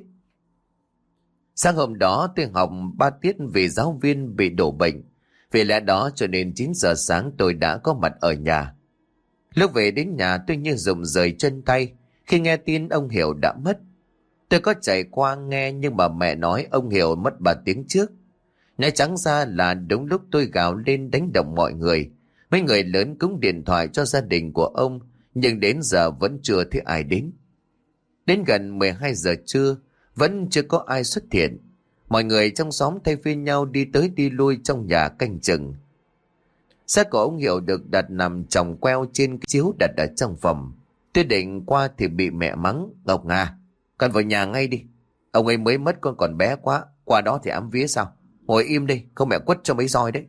Sáng hôm đó tôi học ba tiết vì giáo viên bị đổ bệnh. Vì lẽ đó cho nên chín giờ sáng tôi đã có mặt ở nhà. Lúc về đến nhà tôi như rụng rời chân tay khi nghe tin ông Hiểu đã mất. Tôi có chạy qua nghe nhưng mà mẹ nói ông Hiểu mất ba tiếng trước. Nói trắng ra là đúng lúc tôi gào lên đánh động mọi người. Mấy người lớn cũng điện thoại cho gia đình của ông, nhưng đến giờ vẫn chưa thấy ai đến. Đến gần mười hai giờ trưa, vẫn chưa có ai xuất hiện. Mọi người trong xóm thay phiên nhau đi tới đi lui trong nhà canh chừng. Xác của ông Hiểu được đặt nằm chồng queo trên chiếu đặt ở trong phòng. Tôi định qua thì bị mẹ mắng: "Ngọc Ngà, con vào nhà ngay đi. Ông ấy mới mất, con còn bé quá, qua đó thì ám vía sao? Ngồi im đi, không mẹ quất cho mấy roi đấy."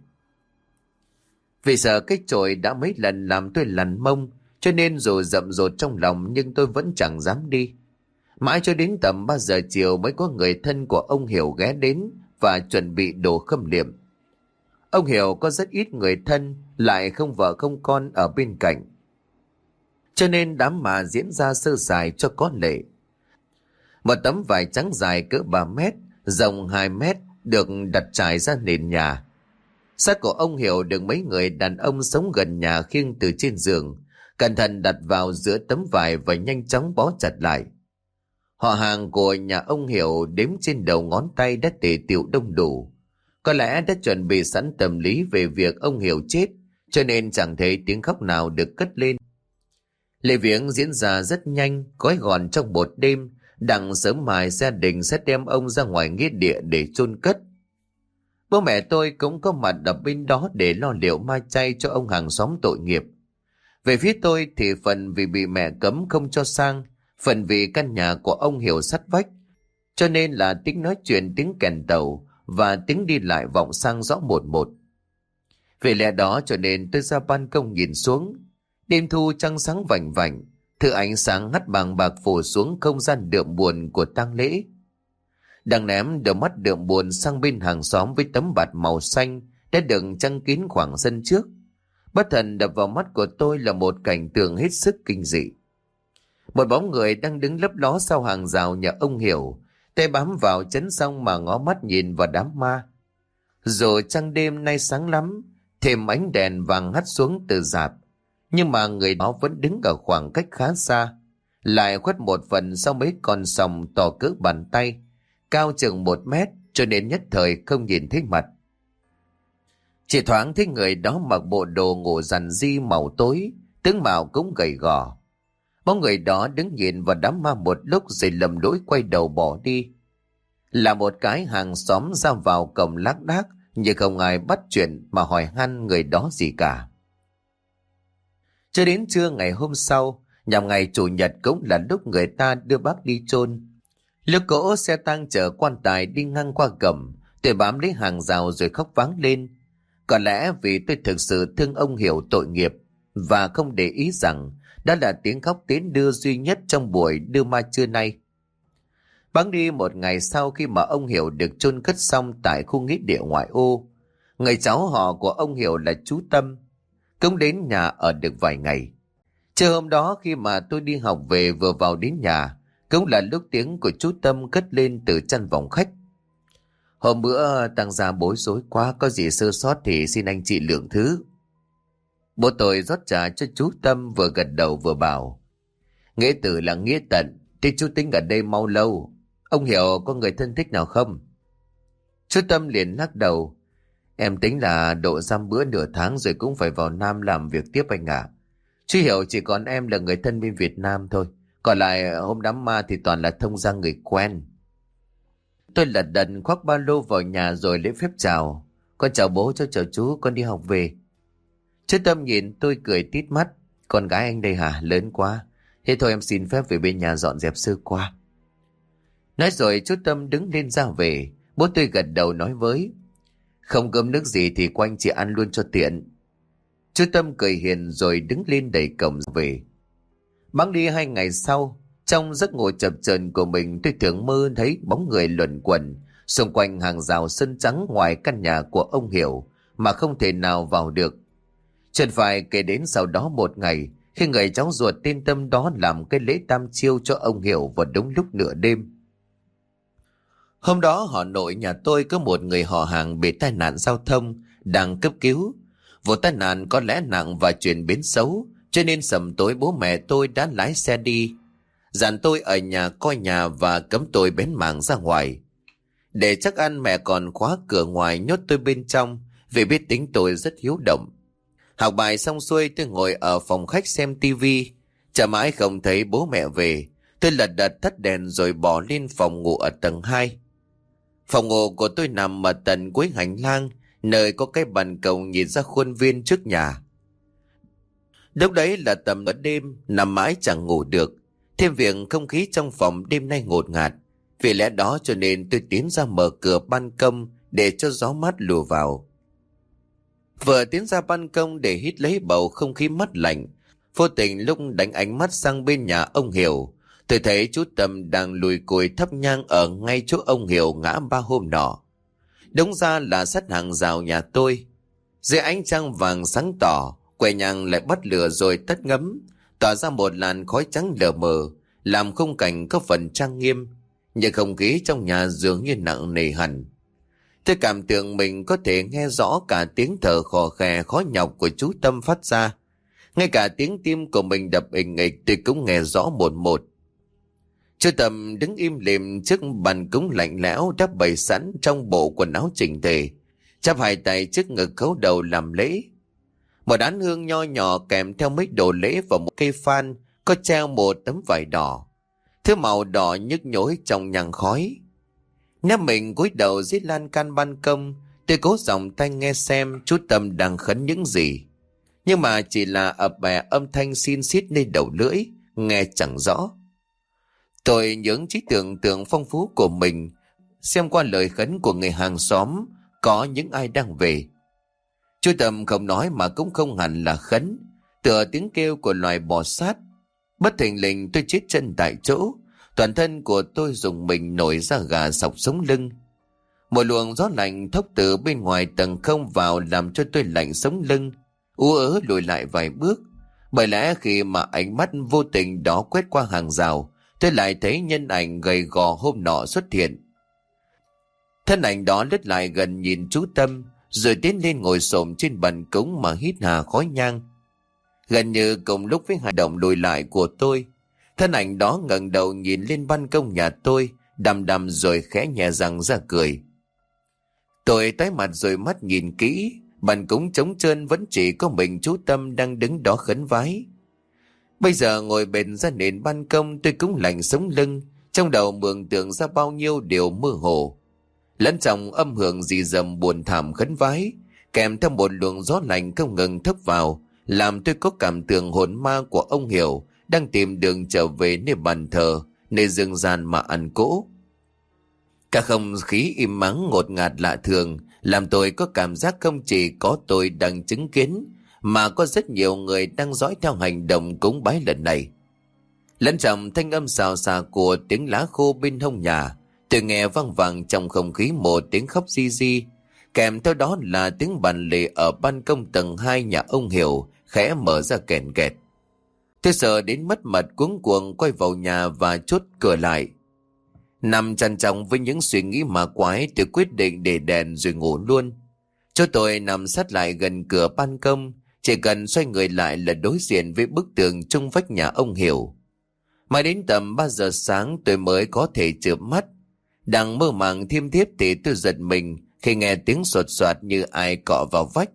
Vì sợ cái chổi đã mấy lần làm tôi lằn mông, cho nên dù rậm rột trong lòng nhưng tôi vẫn chẳng dám đi. Mãi cho đến tầm ba giờ chiều mới có người thân của ông Hiểu ghé đến và chuẩn bị đồ khâm liệm. Ông Hiểu có rất ít người thân, lại không vợ không con ở bên cạnh, cho nên đám mà diễn ra sơ sài cho có lệ. Một tấm vải trắng dài cỡ ba mét, rộng hai mét được đặt trải ra nền nhà. Xác của ông Hiểu được mấy người đàn ông sống gần nhà khiêng từ trên giường, cẩn thận đặt vào giữa tấm vải và nhanh chóng bó chặt lại. Họ hàng của nhà ông Hiểu đếm trên đầu ngón tay đã tề tựu đông đủ. Có lẽ đã chuẩn bị sẵn tâm lý về việc ông Hiểu chết, cho nên chẳng thấy tiếng khóc nào được cất lên. Lễ viếng diễn ra rất nhanh, gói gọn trong một đêm. Đặng sớm mai gia đình sẽ đem ông ra ngoài nghĩa địa để chôn cất. Bố mẹ tôi cũng có mặt ở bên đó để lo liệu ma chay cho ông hàng xóm tội nghiệp. Về phía tôi thì phần vì bị mẹ cấm không cho sang, phần vì căn nhà của ông Hiểu sát vách, cho nên là tiếng nói chuyện, tiếng kèn tàu và tiếng đi lại vọng sang rõ một một. Vì lẽ đó cho nên tôi ra ban công nhìn xuống. Đêm thu trăng sáng vành vành, thứ ánh sáng hắt bằng bạc phủ xuống không gian đượm buồn của tang lễ. Đang ném đôi mắt đượm buồn sang bên hàng xóm với tấm bạt màu xanh đã được chăng kín khoảng sân trước. Bất thần đập vào mắt của tôi là một cảnh tượng hết sức kinh dị. Một bóng người đang đứng lấp ló sau hàng rào nhà ông Hiểu, tay bám vào chấn xong mà ngó mắt nhìn vào đám ma. Dù trăng đêm nay sáng lắm, thêm ánh đèn vàng hắt xuống từ rạp, nhưng mà người đó vẫn đứng ở khoảng cách khá xa, lại khuất một phần sau mấy con sòng to cỡ bàn tay, cao chừng một mét, cho nên nhất thời không nhìn thấy mặt. Chỉ thoáng thấy người đó mặc bộ đồ ngủ rằn ri màu tối, tướng mạo cũng gầy gò. Bóng người đó đứng nhìn vào đám ma một lúc rồi lầm lũi quay đầu bỏ đi. Là một cái hàng xóm ra vào cổng lác đác, nhưng không ai bắt chuyện mà hỏi han người đó gì cả. Cho đến trưa ngày hôm sau, nhằm ngày chủ nhật cũng là lúc người ta đưa bác đi chôn. Lúc cỗ xe tang chở quan tài đi ngang qua cổng, tôi bám lấy hàng rào rồi khóc váng lên. Có lẽ vì tôi thực sự thương ông Hiểu tội nghiệp và không để ý rằng đó là tiếng khóc tiến đưa duy nhất trong buổi đưa ma trưa nay. Bắn đi một ngày sau khi mà ông Hiểu được chôn cất xong tại khu nghĩa địa ngoại ô, người cháu họ của ông Hiểu là chú Tâm cũng đến nhà ở được vài ngày. Trưa hôm đó khi mà tôi đi học về vừa vào đến nhà, cũng là lúc tiếng của chú Tâm cất lên từ căn phòng khách. Hôm bữa tăng gia bối rối quá, có gì sơ sót thì xin anh chị lượng thứ. Bố tôi rót trà cho chú Tâm, vừa gật đầu vừa bảo: Nghĩa tử là nghĩa tận, thì chú tính ở đây mau lâu. Ông Hiểu có người thân thích nào không? Chú Tâm liền lắc đầu: Em tính là độ dăm bữa nửa tháng rồi cũng phải vào Nam làm việc tiếp anh ạ. Chú Hiểu chỉ còn em là người thân bên Việt Nam thôi, còn lại hôm đám ma thì toàn là thông gia người quen. Tôi lật đật khoác ba lô vào nhà rồi lễ phép chào: Con chào bố, cho chào chú, con đi học về. Chú Tâm nhìn tôi cười tít mắt: Con gái anh đây hả? Lớn quá. Thế thôi em xin phép về bên nhà dọn dẹp sơ qua. Nói rồi chú Tâm đứng lên ra về. Bố tôi gật đầu nói với: Không cơm nước gì thì qua anh chị ăn luôn cho tiện. Chú Tâm cười hiền rồi đứng lên đẩy cổng về. Bẵng đi hai ngày sau, trong giấc ngủ chập chờn của mình, tôi thường mơ thấy bóng người luẩn quẩn xung quanh hàng rào sân trắng ngoài căn nhà của ông Hiểu mà không thể nào vào được. Chuyện phải kể đến sau đó một ngày, khi người cháu ruột tên Tâm đó làm cái lễ tam chiêu cho ông Hiểu vào đúng lúc nửa đêm. Hôm đó họ nội nhà tôi có một người họ hàng bị tai nạn giao thông đang cấp cứu. Vụ tai nạn có lẽ nặng và chuyển biến xấu, cho nên sầm tối bố mẹ tôi đã lái xe đi, dặn tôi ở nhà coi nhà và cấm tôi bén mảng ra ngoài. Để chắc ăn mẹ còn khóa cửa ngoài nhốt tôi bên trong, vì biết tính tôi rất hiếu động. Học bài xong xuôi tôi ngồi ở phòng khách xem tivi, chờ mãi không thấy bố mẹ về. Tôi lật đật tắt đèn rồi bỏ lên phòng ngủ ở tầng hai. Phòng ngủ của tôi nằm ở tận cuối hành lang, nơi có cái ban công nhìn ra khuôn viên trước nhà. Lúc đấy là tầm ở đêm, nằm mãi chẳng ngủ được. Thêm việc không khí trong phòng đêm nay ngột ngạt, vì lẽ đó cho nên tôi tiến ra mở cửa ban công để cho gió mát lùa vào. Vừa tiến ra ban công để hít lấy bầu không khí mát lạnh, vô tình lúc đánh ánh mắt sang bên nhà ông Hiểu, tôi thấy chú Tâm đang lùi cùi thắp nhang ở ngay chỗ ông Hiểu ngã ba hôm nọ. Đúng ra là sát hàng rào nhà tôi. Dưới ánh trăng vàng sáng tỏ, que nhang lại bắt lửa rồi tắt ngấm, tỏa ra một làn khói trắng lờ mờ, làm khung cảnh có phần trang nghiêm, nhưng không khí trong nhà dường như nặng nề hẳn. Tôi cảm tưởng mình có thể nghe rõ cả tiếng thở khò khè khó nhọc của chú Tâm phát ra. Ngay cả tiếng tim của mình đập ình ịch tôi cũng nghe rõ một một. Chú Tâm đứng im lìm trước bàn cúng lạnh lẽo đã bày sẵn trong bộ quần áo chỉnh tề, chắp hai tay trước ngực khấu đầu làm lễ. Một đán hương nho nhỏ kèm theo mấy đồ lễ và một cây phan có treo một tấm vải đỏ, thứ màu đỏ nhức nhối trong nhang khói. Nếu mình cúi đầu dưới lan can ban công, tôi cố giọng tai nghe xem chú Tâm đang khấn những gì, nhưng mà chỉ là ập bè âm thanh xin xít nơi đầu lưỡi, nghe chẳng rõ. Tôi nhớ trí tưởng tượng phong phú của mình, xem qua lời khấn của người hàng xóm có những ai đang về. Chú Tâm không nói mà cũng không hẳn là khấn, tựa tiếng kêu của loài bò sát. Bất thình lình tôi chết chân tại chỗ, toàn thân của tôi rùng mình nổi ra gà sọc sống lưng. Một luồng gió lạnh thốc từ bên ngoài tầng không vào làm cho tôi lạnh sống lưng, ú ớ lùi lại vài bước. Bởi lẽ khi mà ánh mắt vô tình đó quét qua hàng rào, tôi lại thấy nhân ảnh gầy gò hôm nọ xuất hiện. Thân ảnh đó lướt lại gần nhìn chú Tâm, rồi tiến lên ngồi xổm trên bàn cúng mà hít hà khói nhang. Gần như cùng lúc với hành động lùi lại của tôi, thân ảnh đó ngẩng đầu nhìn lên ban công nhà tôi, đăm đăm rồi khẽ nhẹ răng ra cười. Tôi tái mặt rồi mắt nhìn kỹ, bàn cúng trống trơn vẫn chỉ có mình chú Tâm đang đứng đó khấn vái. Bây giờ ngồi bệt ra nền ban công, tôi cũng lạnh sống lưng, trong đầu mường tượng ra bao nhiêu điều mơ hồ. Lẫn trong âm hưởng rì rầm buồn thảm khấn vái, kèm theo một luồng gió lạnh không ngừng thốc vào, làm tôi có cảm tưởng hồn ma của ông Hiểu đang tìm đường trở về nơi bàn thờ, nơi rừng gian mà ăn cỗ. Cả không khí im mắng ngột ngạt lạ thường, làm tôi có cảm giác không chỉ có tôi đang chứng kiến, mà có rất nhiều người đang dõi theo hành động cúng bái lần này. Lẫn trong thanh âm xào xà của tiếng lá khô bên hông nhà, tôi nghe vang vang trong không khí một tiếng khóc ri ri, kèm theo đó là tiếng bàn lề ở ban công tầng hai nhà ông Hiểu khẽ mở ra kèn kẹt. Tôi sợ đến mất mật cuống cuồng quay vào nhà và chốt cửa lại. Nằm trằn trọc với những suy nghĩ ma quái, tôi quyết định để đèn rồi ngủ luôn. Cho tôi nằm sát lại gần cửa ban công, chỉ cần xoay người lại là đối diện với bức tường chung vách nhà ông Hiểu. Mãi đến tầm ba giờ sáng tôi mới có thể chợp mắt. Đang mơ màng thiêm thiếp thì tôi giật mình khi nghe tiếng sột soạt như ai cọ vào vách.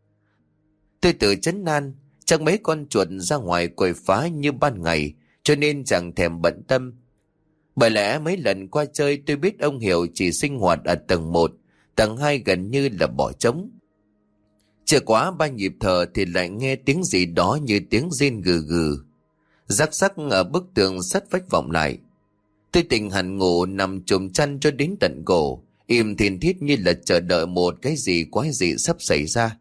Tôi tự trấn an, chắc mấy con chuột ra ngoài quậy phá như ban ngày, cho nên chẳng thèm bận tâm. Bởi lẽ mấy lần qua chơi tôi biết ông Hiểu chỉ sinh hoạt ở tầng một, tầng hai gần như là bỏ trống. Chưa quá ba nhịp thở thì lại nghe tiếng gì đó như tiếng rên gừ gừ. Rắc rắc ở bức tường sắt vách vọng lại. Tôi tỉnh hẳn ngủ nằm chùm chăn cho đến tận cổ, im thiên thiết như là chờ đợi một cái gì quái dị sắp xảy ra.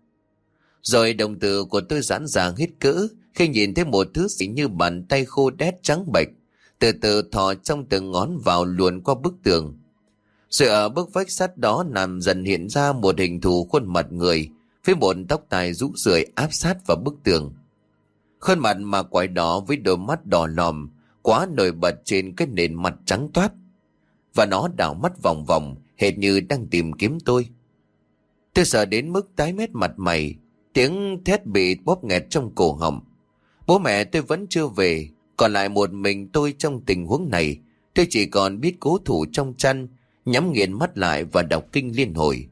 Rồi đồng tử của tôi giãn ra hết cỡ khi nhìn thấy một thứ gì như bàn tay khô đét trắng bệch từ từ thò trong từng ngón vào luồn qua bức tường. Rồi ở bức vách sắt đó nằm dần hiện ra một hình thù khuôn mặt người với một tóc tai rũ rượi áp sát vào bức tường. Khuôn mặt mà quái đó với đôi mắt đỏ lòm quá nổi bật trên cái nền mặt trắng toát, và nó đảo mắt vòng vòng hệt như đang tìm kiếm tôi. Tôi sợ đến mức tái mét mặt mày, tiếng thét bị bóp nghẹt trong cổ họng. Bố mẹ tôi vẫn chưa về, còn lại một mình tôi trong tình huống này. Tôi chỉ còn biết cố thủ trong chăn, nhắm nghiền mắt lại và đọc kinh liên hồi.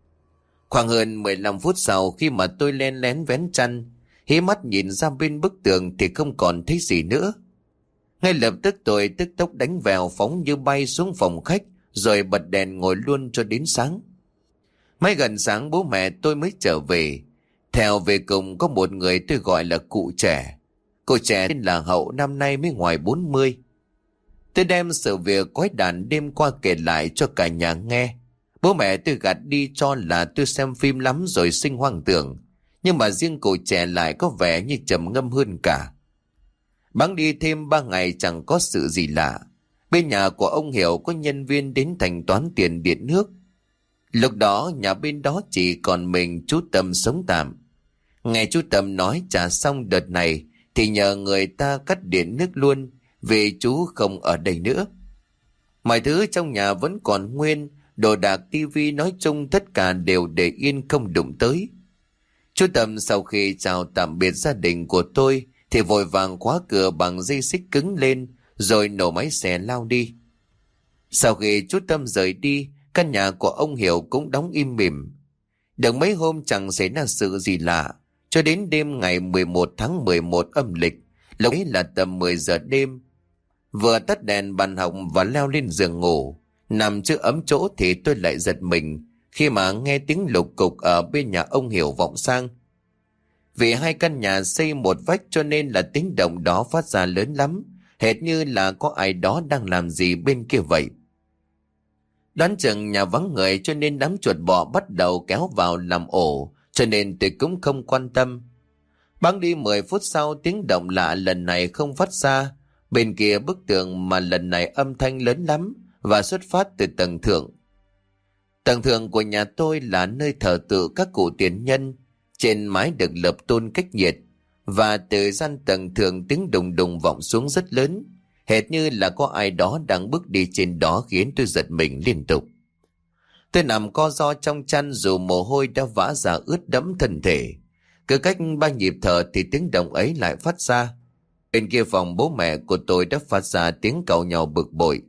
Khoảng hơn mười lăm phút sau, khi mà tôi len lén vén chăn, hí mắt nhìn ra bên bức tường thì không còn thấy gì nữa. Ngay lập tức tôi tức tốc đánh vèo phóng như bay xuống phòng khách, rồi bật đèn ngồi luôn cho đến sáng. Mấy gần sáng bố mẹ tôi mới trở về. Theo về cùng có một người tôi gọi là cụ trẻ. Cụ trẻ tên là Hậu, năm nay mới ngoài bốn mươi. Tôi đem sự việc quái đản đêm qua kể lại cho cả nhà nghe. Bố mẹ tôi gạt đi cho là tôi xem phim lắm rồi sinh hoang tưởng. Nhưng mà riêng cụ trẻ lại có vẻ như trầm ngâm hơn cả. Bẵng đi thêm ba ngày chẳng có sự gì lạ. Bên nhà của ông Hiểu có nhân viên đến thanh toán tiền điện nước. Lúc đó nhà bên đó chỉ còn mình chú Tâm sống tạm. Nghe chú Tâm nói trả xong đợt này thì nhờ người ta cắt điện nước luôn, vì chú không ở đây nữa. Mọi thứ trong nhà vẫn còn nguyên, đồ đạc, tivi nói chung tất cả đều để yên không đụng tới. Chú Tâm sau khi chào tạm biệt gia đình của tôi thì vội vàng khóa cửa bằng dây xích cứng lên, rồi nổ máy xe lao đi. Sau khi chú Tâm rời đi, căn nhà của ông Hiểu cũng đóng im mỉm. Được mấy hôm chẳng xảy ra sự gì lạ, cho đến đêm ngày mười một tháng mười một âm lịch, lúc ấy là tầm mười giờ đêm. Vừa tắt đèn bàn học và leo lên giường ngủ, nằm chưa ấm chỗ thì tôi lại giật mình khi mà nghe tiếng lục cục ở bên nhà ông Hiểu vọng sang. Vì hai căn nhà xây một vách cho nên là tiếng động đó phát ra lớn lắm, hệt như là có ai đó đang làm gì bên kia vậy. Đoán chừng nhà vắng người cho nên đám chuột bọ bắt đầu kéo vào làm ổ, cho nên tôi cũng không quan tâm. Bẵng đi mười phút sau, tiếng động lạ lần này không phát ra bên kia bức tường, mà lần này âm thanh lớn lắm và xuất phát từ tầng thượng. Tầng thượng của nhà tôi là nơi thờ tự các cụ tiền nhân. Trên mái được lập tôn cách nhiệt, và từ gian tầng thượng tiếng đùng đùng vọng xuống rất lớn, hệt như là có ai đó đang bước đi trên đó, khiến tôi giật mình liên tục. Tôi nằm co ro trong chăn dù mồ hôi đã vã ra ướt đẫm thân thể. Cứ cách ba nhịp thở thì tiếng động ấy lại phát ra. Bên kia phòng, bố mẹ của tôi đã phát ra tiếng càu nhau bực bội.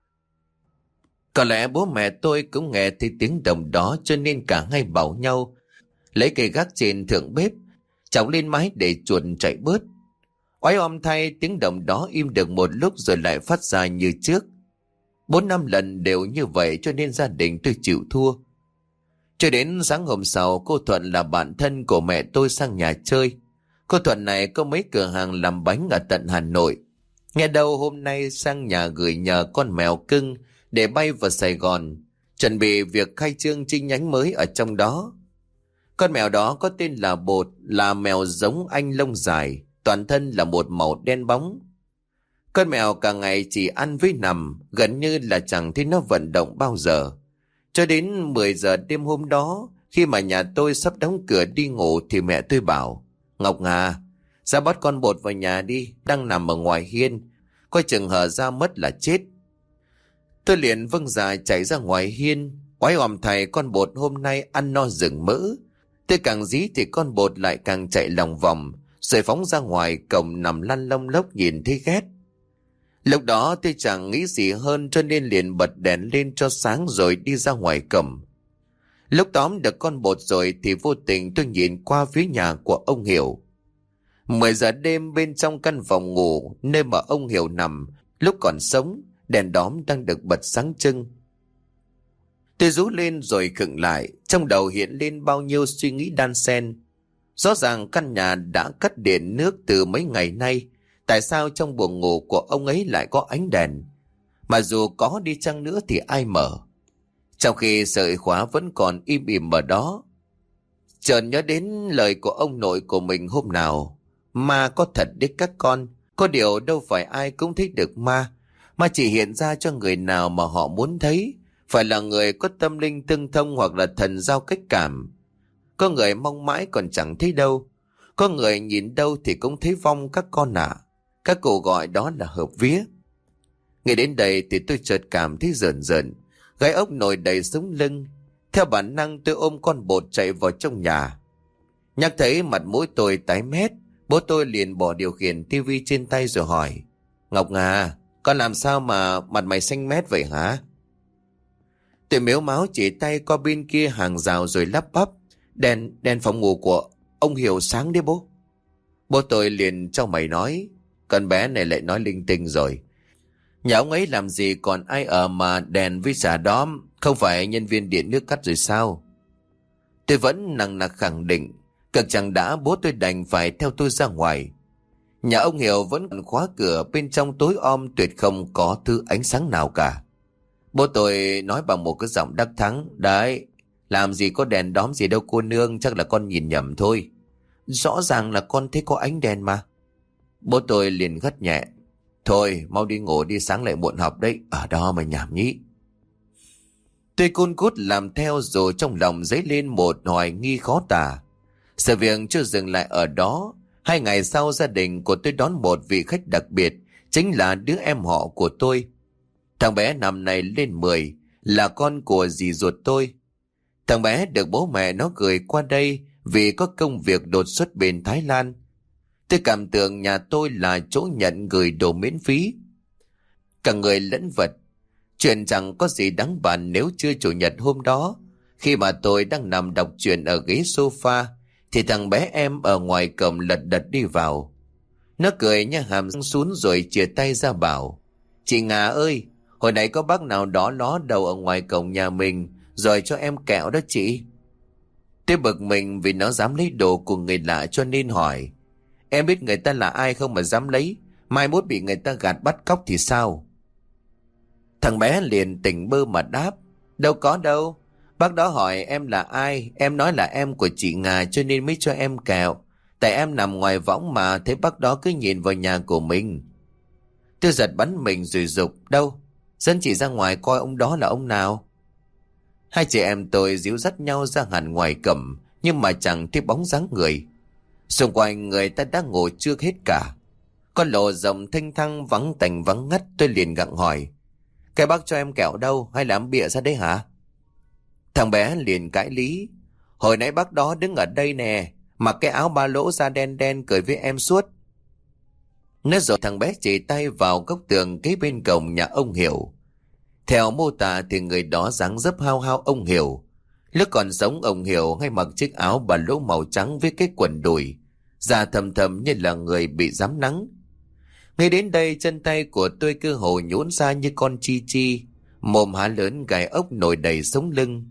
Có lẽ bố mẹ tôi cũng nghe thấy tiếng động đó, cho nên cả hai bảo nhau lấy cây gác trên thượng bếp chọc lên mái để chuột chạy bớt. Oái oăm thay, tiếng động đó im được một lúc rồi lại phát ra như trước. Bốn năm lần đều như vậy, cho nên gia đình tôi chịu thua. Cho đến sáng hôm sau, cô Thuận là bạn thân của mẹ tôi sang nhà chơi. Cô Thuận này có mấy cửa hàng làm bánh ở tận Hà Nội. Nghe đâu hôm nay sang nhà gửi nhờ con mèo cưng để bay vào Sài Gòn, chuẩn bị việc khai trương chi nhánh mới ở trong đó. Con mèo đó có tên là Bột, là mèo giống Anh lông dài, toàn thân là một màu đen bóng. Con mèo cả ngày chỉ ăn với nằm, gần như là chẳng thấy nó vận động bao giờ. Cho đến mười giờ đêm hôm đó, khi mà nhà tôi sắp đóng cửa đi ngủ thì mẹ tôi bảo: Ngọc Ngà, ra bắt con Bột vào nhà đi, đang nằm ở ngoài hiên, coi chừng hở ra mất là chết. Tôi liền vâng dạ chạy ra ngoài hiên. Oái oăm thầy, con Bột hôm nay ăn no rừng mỡ. Tôi càng dí thì con Bột lại càng chạy lòng vòng, rồi phóng ra ngoài cổng nằm lăn lông lốc nhìn thấy ghét. Lúc đó tôi chẳng nghĩ gì hơn, cho nên liền bật đèn lên cho sáng rồi đi ra ngoài cổng. Lúc tóm được con Bột rồi thì vô tình tôi nhìn qua phía nhà của ông Hiểu. Mười giờ đêm, bên trong căn phòng ngủ nơi mà ông Hiểu nằm lúc còn sống, đèn đóm đang được bật sáng trưng. Tôi rú lên rồi khựng lại, trong đầu hiện lên bao nhiêu suy nghĩ đan xen. Rõ ràng căn nhà đã cắt điện nước từ mấy ngày nay, tại sao trong buồng ngủ của ông ấy lại có ánh đèn? Mà dù có đi chăng nữa thì ai mở? Trong khi sợi khóa vẫn còn im ỉm ở đó. Chợt nhớ đến lời của ông nội của mình hôm nào: ma có thật đấy các con, có điều đâu phải ai cũng thấy được ma, mà chỉ hiện ra cho người nào mà họ muốn thấy, phải là người có tâm linh tương thông hoặc là thần giao cách cảm. Có người mong mãi còn chẳng thấy đâu, có người nhìn đâu thì cũng thấy vong các con ạ. À. Các cụ gọi đó là hợp vía. Nghe đến đây thì tôi chợt cảm thấy rờn rợn, gáy ốc nổi đầy sống lưng. Theo bản năng tôi ôm con Bột chạy vào trong nhà. Nhắc thấy mặt mũi tôi tái mét, bố tôi liền bỏ điều khiển tivi trên tay rồi hỏi: Ngọc Ngà, con làm sao mà mặt mày xanh mét vậy hả? Tôi mếu máo chỉ tay qua bên kia hàng rào rồi lắp bắp: Đèn, đèn phòng ngủ của ông Hiểu sáng đấy bố. Bố tôi liền trao mày nói: Con bé này lại nói linh tinh rồi. Nhà ông ấy làm gì còn ai ở mà đèn với xà đóm, không phải nhân viên điện nước cắt rồi sao? Tôi vẫn nằng nặc khẳng định. Cực chẳng đã, bố tôi đành phải theo tôi ra ngoài. Nhà ông Hiểu vẫn còn khóa cửa, bên trong tối om tuyệt không có thứ ánh sáng nào cả. Bố tôi nói bằng một cái giọng đắc thắng: Đấy, làm gì có đèn đóm gì đâu cô nương, chắc là con nhìn nhầm thôi. Rõ ràng là con thấy có ánh đèn mà. Bố tôi liền gắt nhẹ: Thôi mau đi ngủ đi, sáng lại muộn học đấy, ở đó mà nhảm nhí. Tôi cun cút làm theo, rồi trong lòng dấy lên một hoài nghi khó tả. Sự việc chưa dừng lại ở đó. Hai ngày sau, gia đình của tôi đón một vị khách đặc biệt, chính là đứa em họ của tôi. Thằng bé năm nay lên mười, là con của dì ruột tôi. Thằng bé được bố mẹ nó gửi qua đây vì có công việc đột xuất bên Thái Lan. Tôi cảm tưởng nhà tôi là chỗ nhận gửi đồ miễn phí. Cả người lẫn vật. Chuyện chẳng có gì đáng bàn nếu chưa chủ nhật hôm đó, khi mà tôi đang nằm đọc truyện ở ghế sofa, thì thằng bé em ở ngoài cổng lật đật đi vào. Nó cười nha hàm răng sún rồi chìa tay ra bảo: Chị Ngà ơi, hồi nãy có bác nào đó ló đầu ở ngoài cổng nhà mình rồi cho em kẹo đó chị. Tôi bực mình vì nó dám lấy đồ của người lạ cho nên hỏi: Em biết người ta là ai không mà dám lấy? Mai mốt bị người ta gạt bắt cóc thì sao? Thằng bé liền tỉnh bơ mà đáp: Đâu có đâu. Bác đó hỏi em là ai, em nói là em của chị Ngà cho nên mới cho em kẹo. Tại em nằm ngoài võng mà thấy bác đó cứ nhìn vào nhà của mình. Tôi giật bắn mình rồi dục: Đâu? Dẫn chị ra ngoài coi ông đó là ông nào. Hai chị em tôi díu dắt nhau ra hẳn ngoài cổng, nhưng mà chẳng thấy bóng dáng người. Xung quanh người ta đã ngủ trước hết cả. Con lộ rộng thênh thang vắng tành vắng ngắt, tôi liền gặng hỏi: cái bác cho em kẹo đâu, hay làm bịa ra đấy hả? Thằng bé liền cãi lý: hồi nãy bác đó đứng ở đây nè, mặc cái áo ba lỗ da đen đen cười với em suốt. Nói rồi thằng bé chỉ tay vào góc tường kế bên cổng nhà ông Hiểu. Theo mô tả thì người đó dáng dấp hao hao ông Hiểu. Lúc còn sống ông Hiểu hay mặc chiếc áo ba lỗ màu trắng với cái quần đùi, da thầm thầm như là người bị rám nắng. Ngay đến đây chân tay của tôi cứ hồ nhũn ra như con chi chi, mồm há lớn gai ốc nổi đầy sống lưng.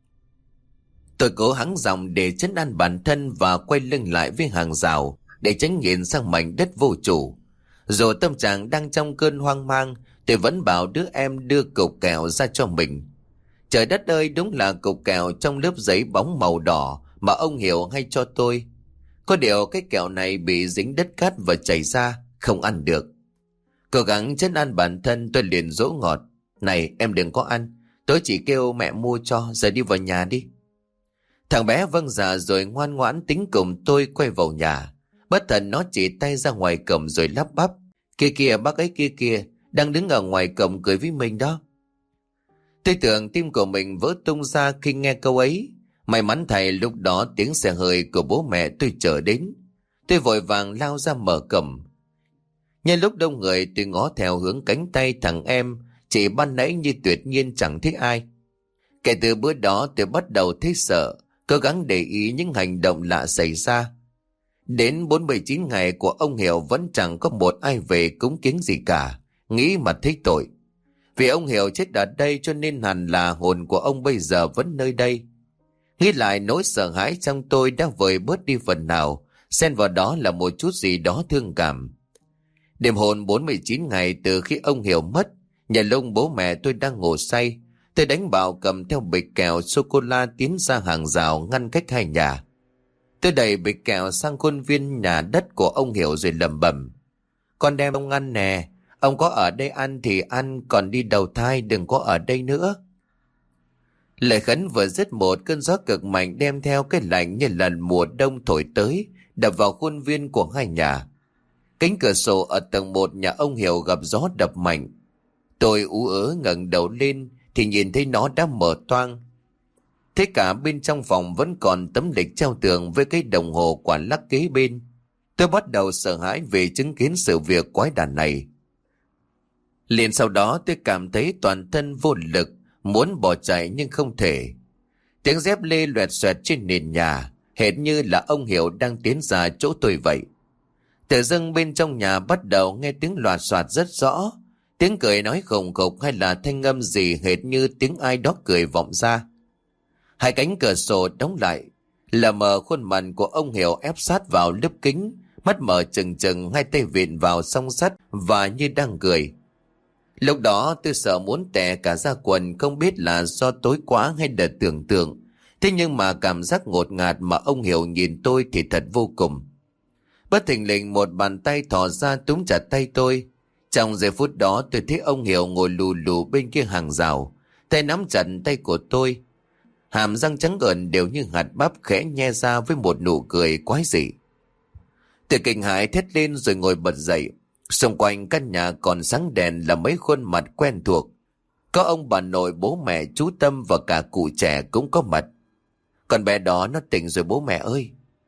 Tôi cố hắng giọng để trấn an bản thân và quay lưng lại với hàng rào để tránh nhìn sang mảnh đất vô chủ. Dù tâm trạng đang trong cơn hoang mang, tôi vẫn bảo đứa em đưa cục kẹo ra cho mình. Trời đất ơi, đúng là cục kẹo trong lớp giấy bóng màu đỏ mà ông Hiểu hay cho tôi. Có điều cái kẹo này bị dính đất cát và chảy ra, không ăn được. Cố gắng trấn an bản thân, tôi liền dỗ ngọt: này em đừng có ăn, tôi chỉ kêu mẹ mua cho, giờ đi vào nhà đi. Thằng bé vâng dạ rồi ngoan ngoãn tính cùng tôi quay vào nhà. Bất thần nó chỉ tay ra ngoài cổng rồi lắp bắp: kia kìa, bác ấy kia kìa, đang đứng ở ngoài cổng cười với mình đó. Tôi tưởng tim của mình vỡ tung ra khi nghe câu ấy. May mắn thay lúc đó tiếng xe hơi của bố mẹ tôi chở đến. Tôi vội vàng lao ra mở cổng. Nhân lúc đông người, tôi ngó theo hướng cánh tay thằng em chỉ ban nãy như tuyệt nhiên chẳng thấy ai. Kể từ bữa đó tôi bắt đầu thấy sợ, cố gắng để ý những hành động lạ xảy ra. Đến bốn mươi chín ngày của ông Hiểu vẫn chẳng có một ai về cúng kiến gì cả. Nghĩ mà thấy tội. Vì ông Hiểu chết ở đây cho nên hẳn là hồn của ông bây giờ vẫn nơi đây. Nghĩ lại nỗi sợ hãi trong tôi đã vơi bớt đi phần nào, xen vào đó là một chút gì đó thương cảm. Đêm hồn bốn mươi chín ngày từ khi ông Hiểu mất, nhà lông bố mẹ tôi đang ngủ say. Tôi đánh bạo cầm theo bịch kẹo sô-cô-la tiến ra hàng rào ngăn cách hai nhà. Tôi đẩy bịch kẹo sang khuôn viên nhà đất của ông Hiểu rồi lẩm bẩm: con đem ông ăn nè, ông có ở đây ăn thì ăn, còn đi đầu thai đừng có ở đây nữa. Lời khấn vừa dứt, một cơn gió cực mạnh đem theo cái lạnh như lần mùa đông thổi tới, đập vào khuôn viên của hai nhà. Cánh cửa sổ ở tầng một nhà ông Hiểu gặp gió đập mạnh. Tôi ú ớ ngẩng đầu lên thì nhìn thấy nó đã mở toang. Thế cả bên trong phòng vẫn còn tấm lịch treo tường với cái đồng hồ quả lắc kế bên. Tôi bắt đầu sợ hãi vì chứng kiến sự việc quái đản này. Liền sau đó tôi cảm thấy toàn thân vô lực, muốn bỏ chạy nhưng không thể. Tiếng dép lê loẹt xoẹt trên nền nhà, hệt như là ông Hiểu đang tiến ra chỗ tôi vậy. Tự dưng bên trong nhà bắt đầu nghe tiếng loạt soạt rất rõ. Tiếng cười nói khùng khục hay là thanh âm gì hệt như tiếng ai đó cười vọng ra. Hai cánh cửa sổ đóng lại, lờ mờ khuôn mặt của ông Hiểu ép sát vào lớp kính, mắt mở trừng trừng, hai tay vịn vào song sắt và như đang cười. Lúc đó tôi sợ muốn tè cả ra quần, không biết là do tối quá hay là tưởng tượng. Thế nhưng mà cảm giác ngột ngạt mà ông Hiểu nhìn tôi thì thật vô cùng. Bất thình lình một bàn tay thò ra túm chặt tay tôi. Trong giây phút đó tôi thấy ông Hiểu ngồi lù lù bên kia hàng rào, tay nắm chặt tay của tôi. Hàm răng trắng ngần đều như hạt bắp khẽ nhe ra với một nụ cười quái dị. Tôi kinh hãi thét lên rồi ngồi bật dậy. Xung quanh căn nhà còn sáng đèn là mấy khuôn mặt quen thuộc. Có ông bà nội, bố mẹ, chú Tâm và cả cụ trẻ cũng có mặt. Con bé đó nó tỉnh rồi bố mẹ ơi.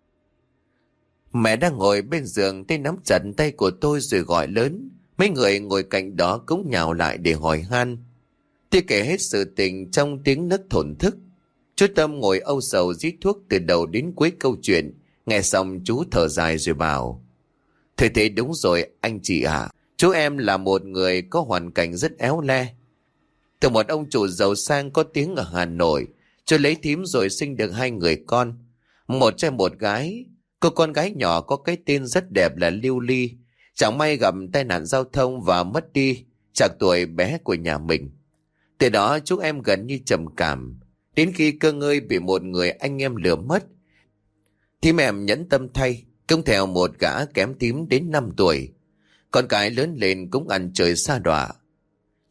Mẹ đang ngồi bên giường, tay nắm chặt tay của tôi rồi gọi lớn. Mấy người ngồi cạnh đó cũng nhào lại để hỏi han. Tôi kể hết sự tình trong tiếng nấc thổn thức. Chú Tâm ngồi âu sầu rít thuốc từ đầu đến cuối câu chuyện. Nghe xong chú thở dài rồi bảo: Thế thế đúng rồi anh chị ạ. Chú em là một người có hoàn cảnh rất éo le. Từ một ông chủ giàu sang có tiếng ở Hà Nội, chú lấy thím rồi sinh được hai người con, một trai một gái. Cô con gái nhỏ có cái tên rất đẹp là Lưu Ly. Chẳng may gặp tai nạn giao thông và mất đi chạc tuổi bé của nhà mình. Từ đó chú em gần như trầm cảm. Đến khi cơ ngơi bị một người anh em lừa mất, thím em nhẫn tâm thay, cũng theo một gã kém thím đến năm tuổi. Con cái lớn lên cũng ăn chơi xa đọa.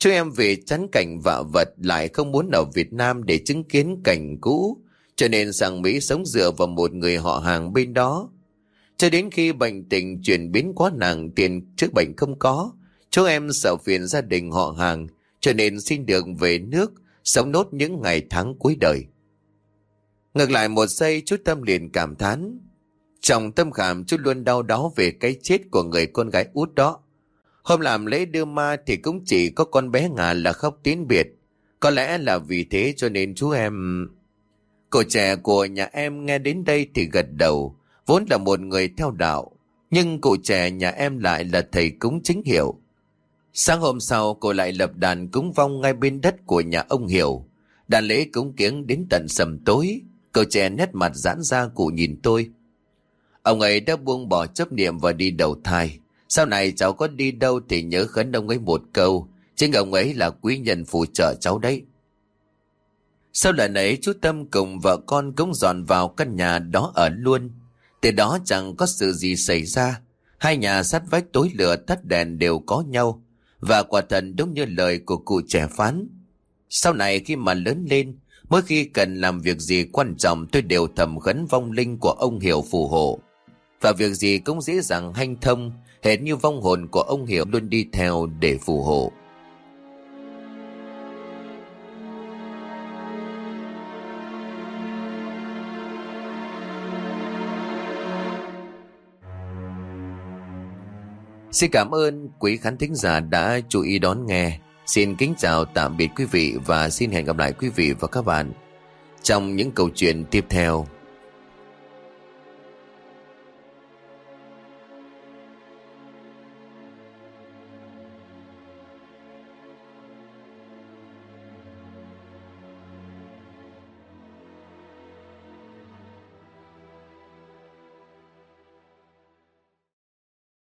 Chú em vì chán cảnh vạ vật lại không muốn ở Việt Nam để chứng kiến cảnh cũ, cho nên sang Mỹ sống dựa vào một người họ hàng bên đó. Cho đến khi bệnh tình chuyển biến quá nặng, tiền chữa bệnh không có, chú em sợ phiền gia đình họ hàng, cho nên xin được về nước, sống nốt những ngày tháng cuối đời. Ngược lại một giây, chú Tâm liền cảm thán. Trong tâm khảm chú luôn đau đáu về cái chết của người con gái út đó. Hôm làm lễ đưa ma thì cũng chỉ có con bé Ngà là khóc tiến biệt. Có lẽ là vì thế cho nên chú em... Cậu trẻ của nhà em nghe đến đây thì gật đầu, vốn là một người theo đạo. Nhưng cậu trẻ nhà em lại là thầy cúng chính hiệu. Sáng hôm sau cô lại lập đàn cúng vong ngay bên đất của nhà ông Hiểu. Đàn lễ cúng kiếng đến tận sầm tối. Cậu trẻ nét mặt giãn ra cụ nhìn tôi. Ông ấy đã buông bỏ chấp niệm và đi đầu thai. Sau này cháu có đi đâu thì nhớ khấn ông ấy một câu. Chính ông ấy là quý nhân phù trợ cháu đấy. Sau lần ấy chú Tâm cùng vợ con cũng dọn vào căn nhà đó ở luôn. Từ đó chẳng có sự gì xảy ra. Hai nhà sát vách tối lửa tắt đèn đều có nhau. Và quả thật đúng như lời của cụ trẻ phán. Sau này khi mà lớn lên, mỗi khi cần làm việc gì quan trọng tôi đều thầm khấn vong linh của ông Hiểu phù hộ. Và việc gì cũng dễ dàng hanh thông, hệt như vong hồn của ông Hiểu luôn đi theo để phù hộ. Xin cảm ơn quý khán thính giả đã chú ý đón nghe. Xin kính chào tạm biệt quý vị và xin hẹn gặp lại quý vị và các bạn trong những câu chuyện tiếp theo.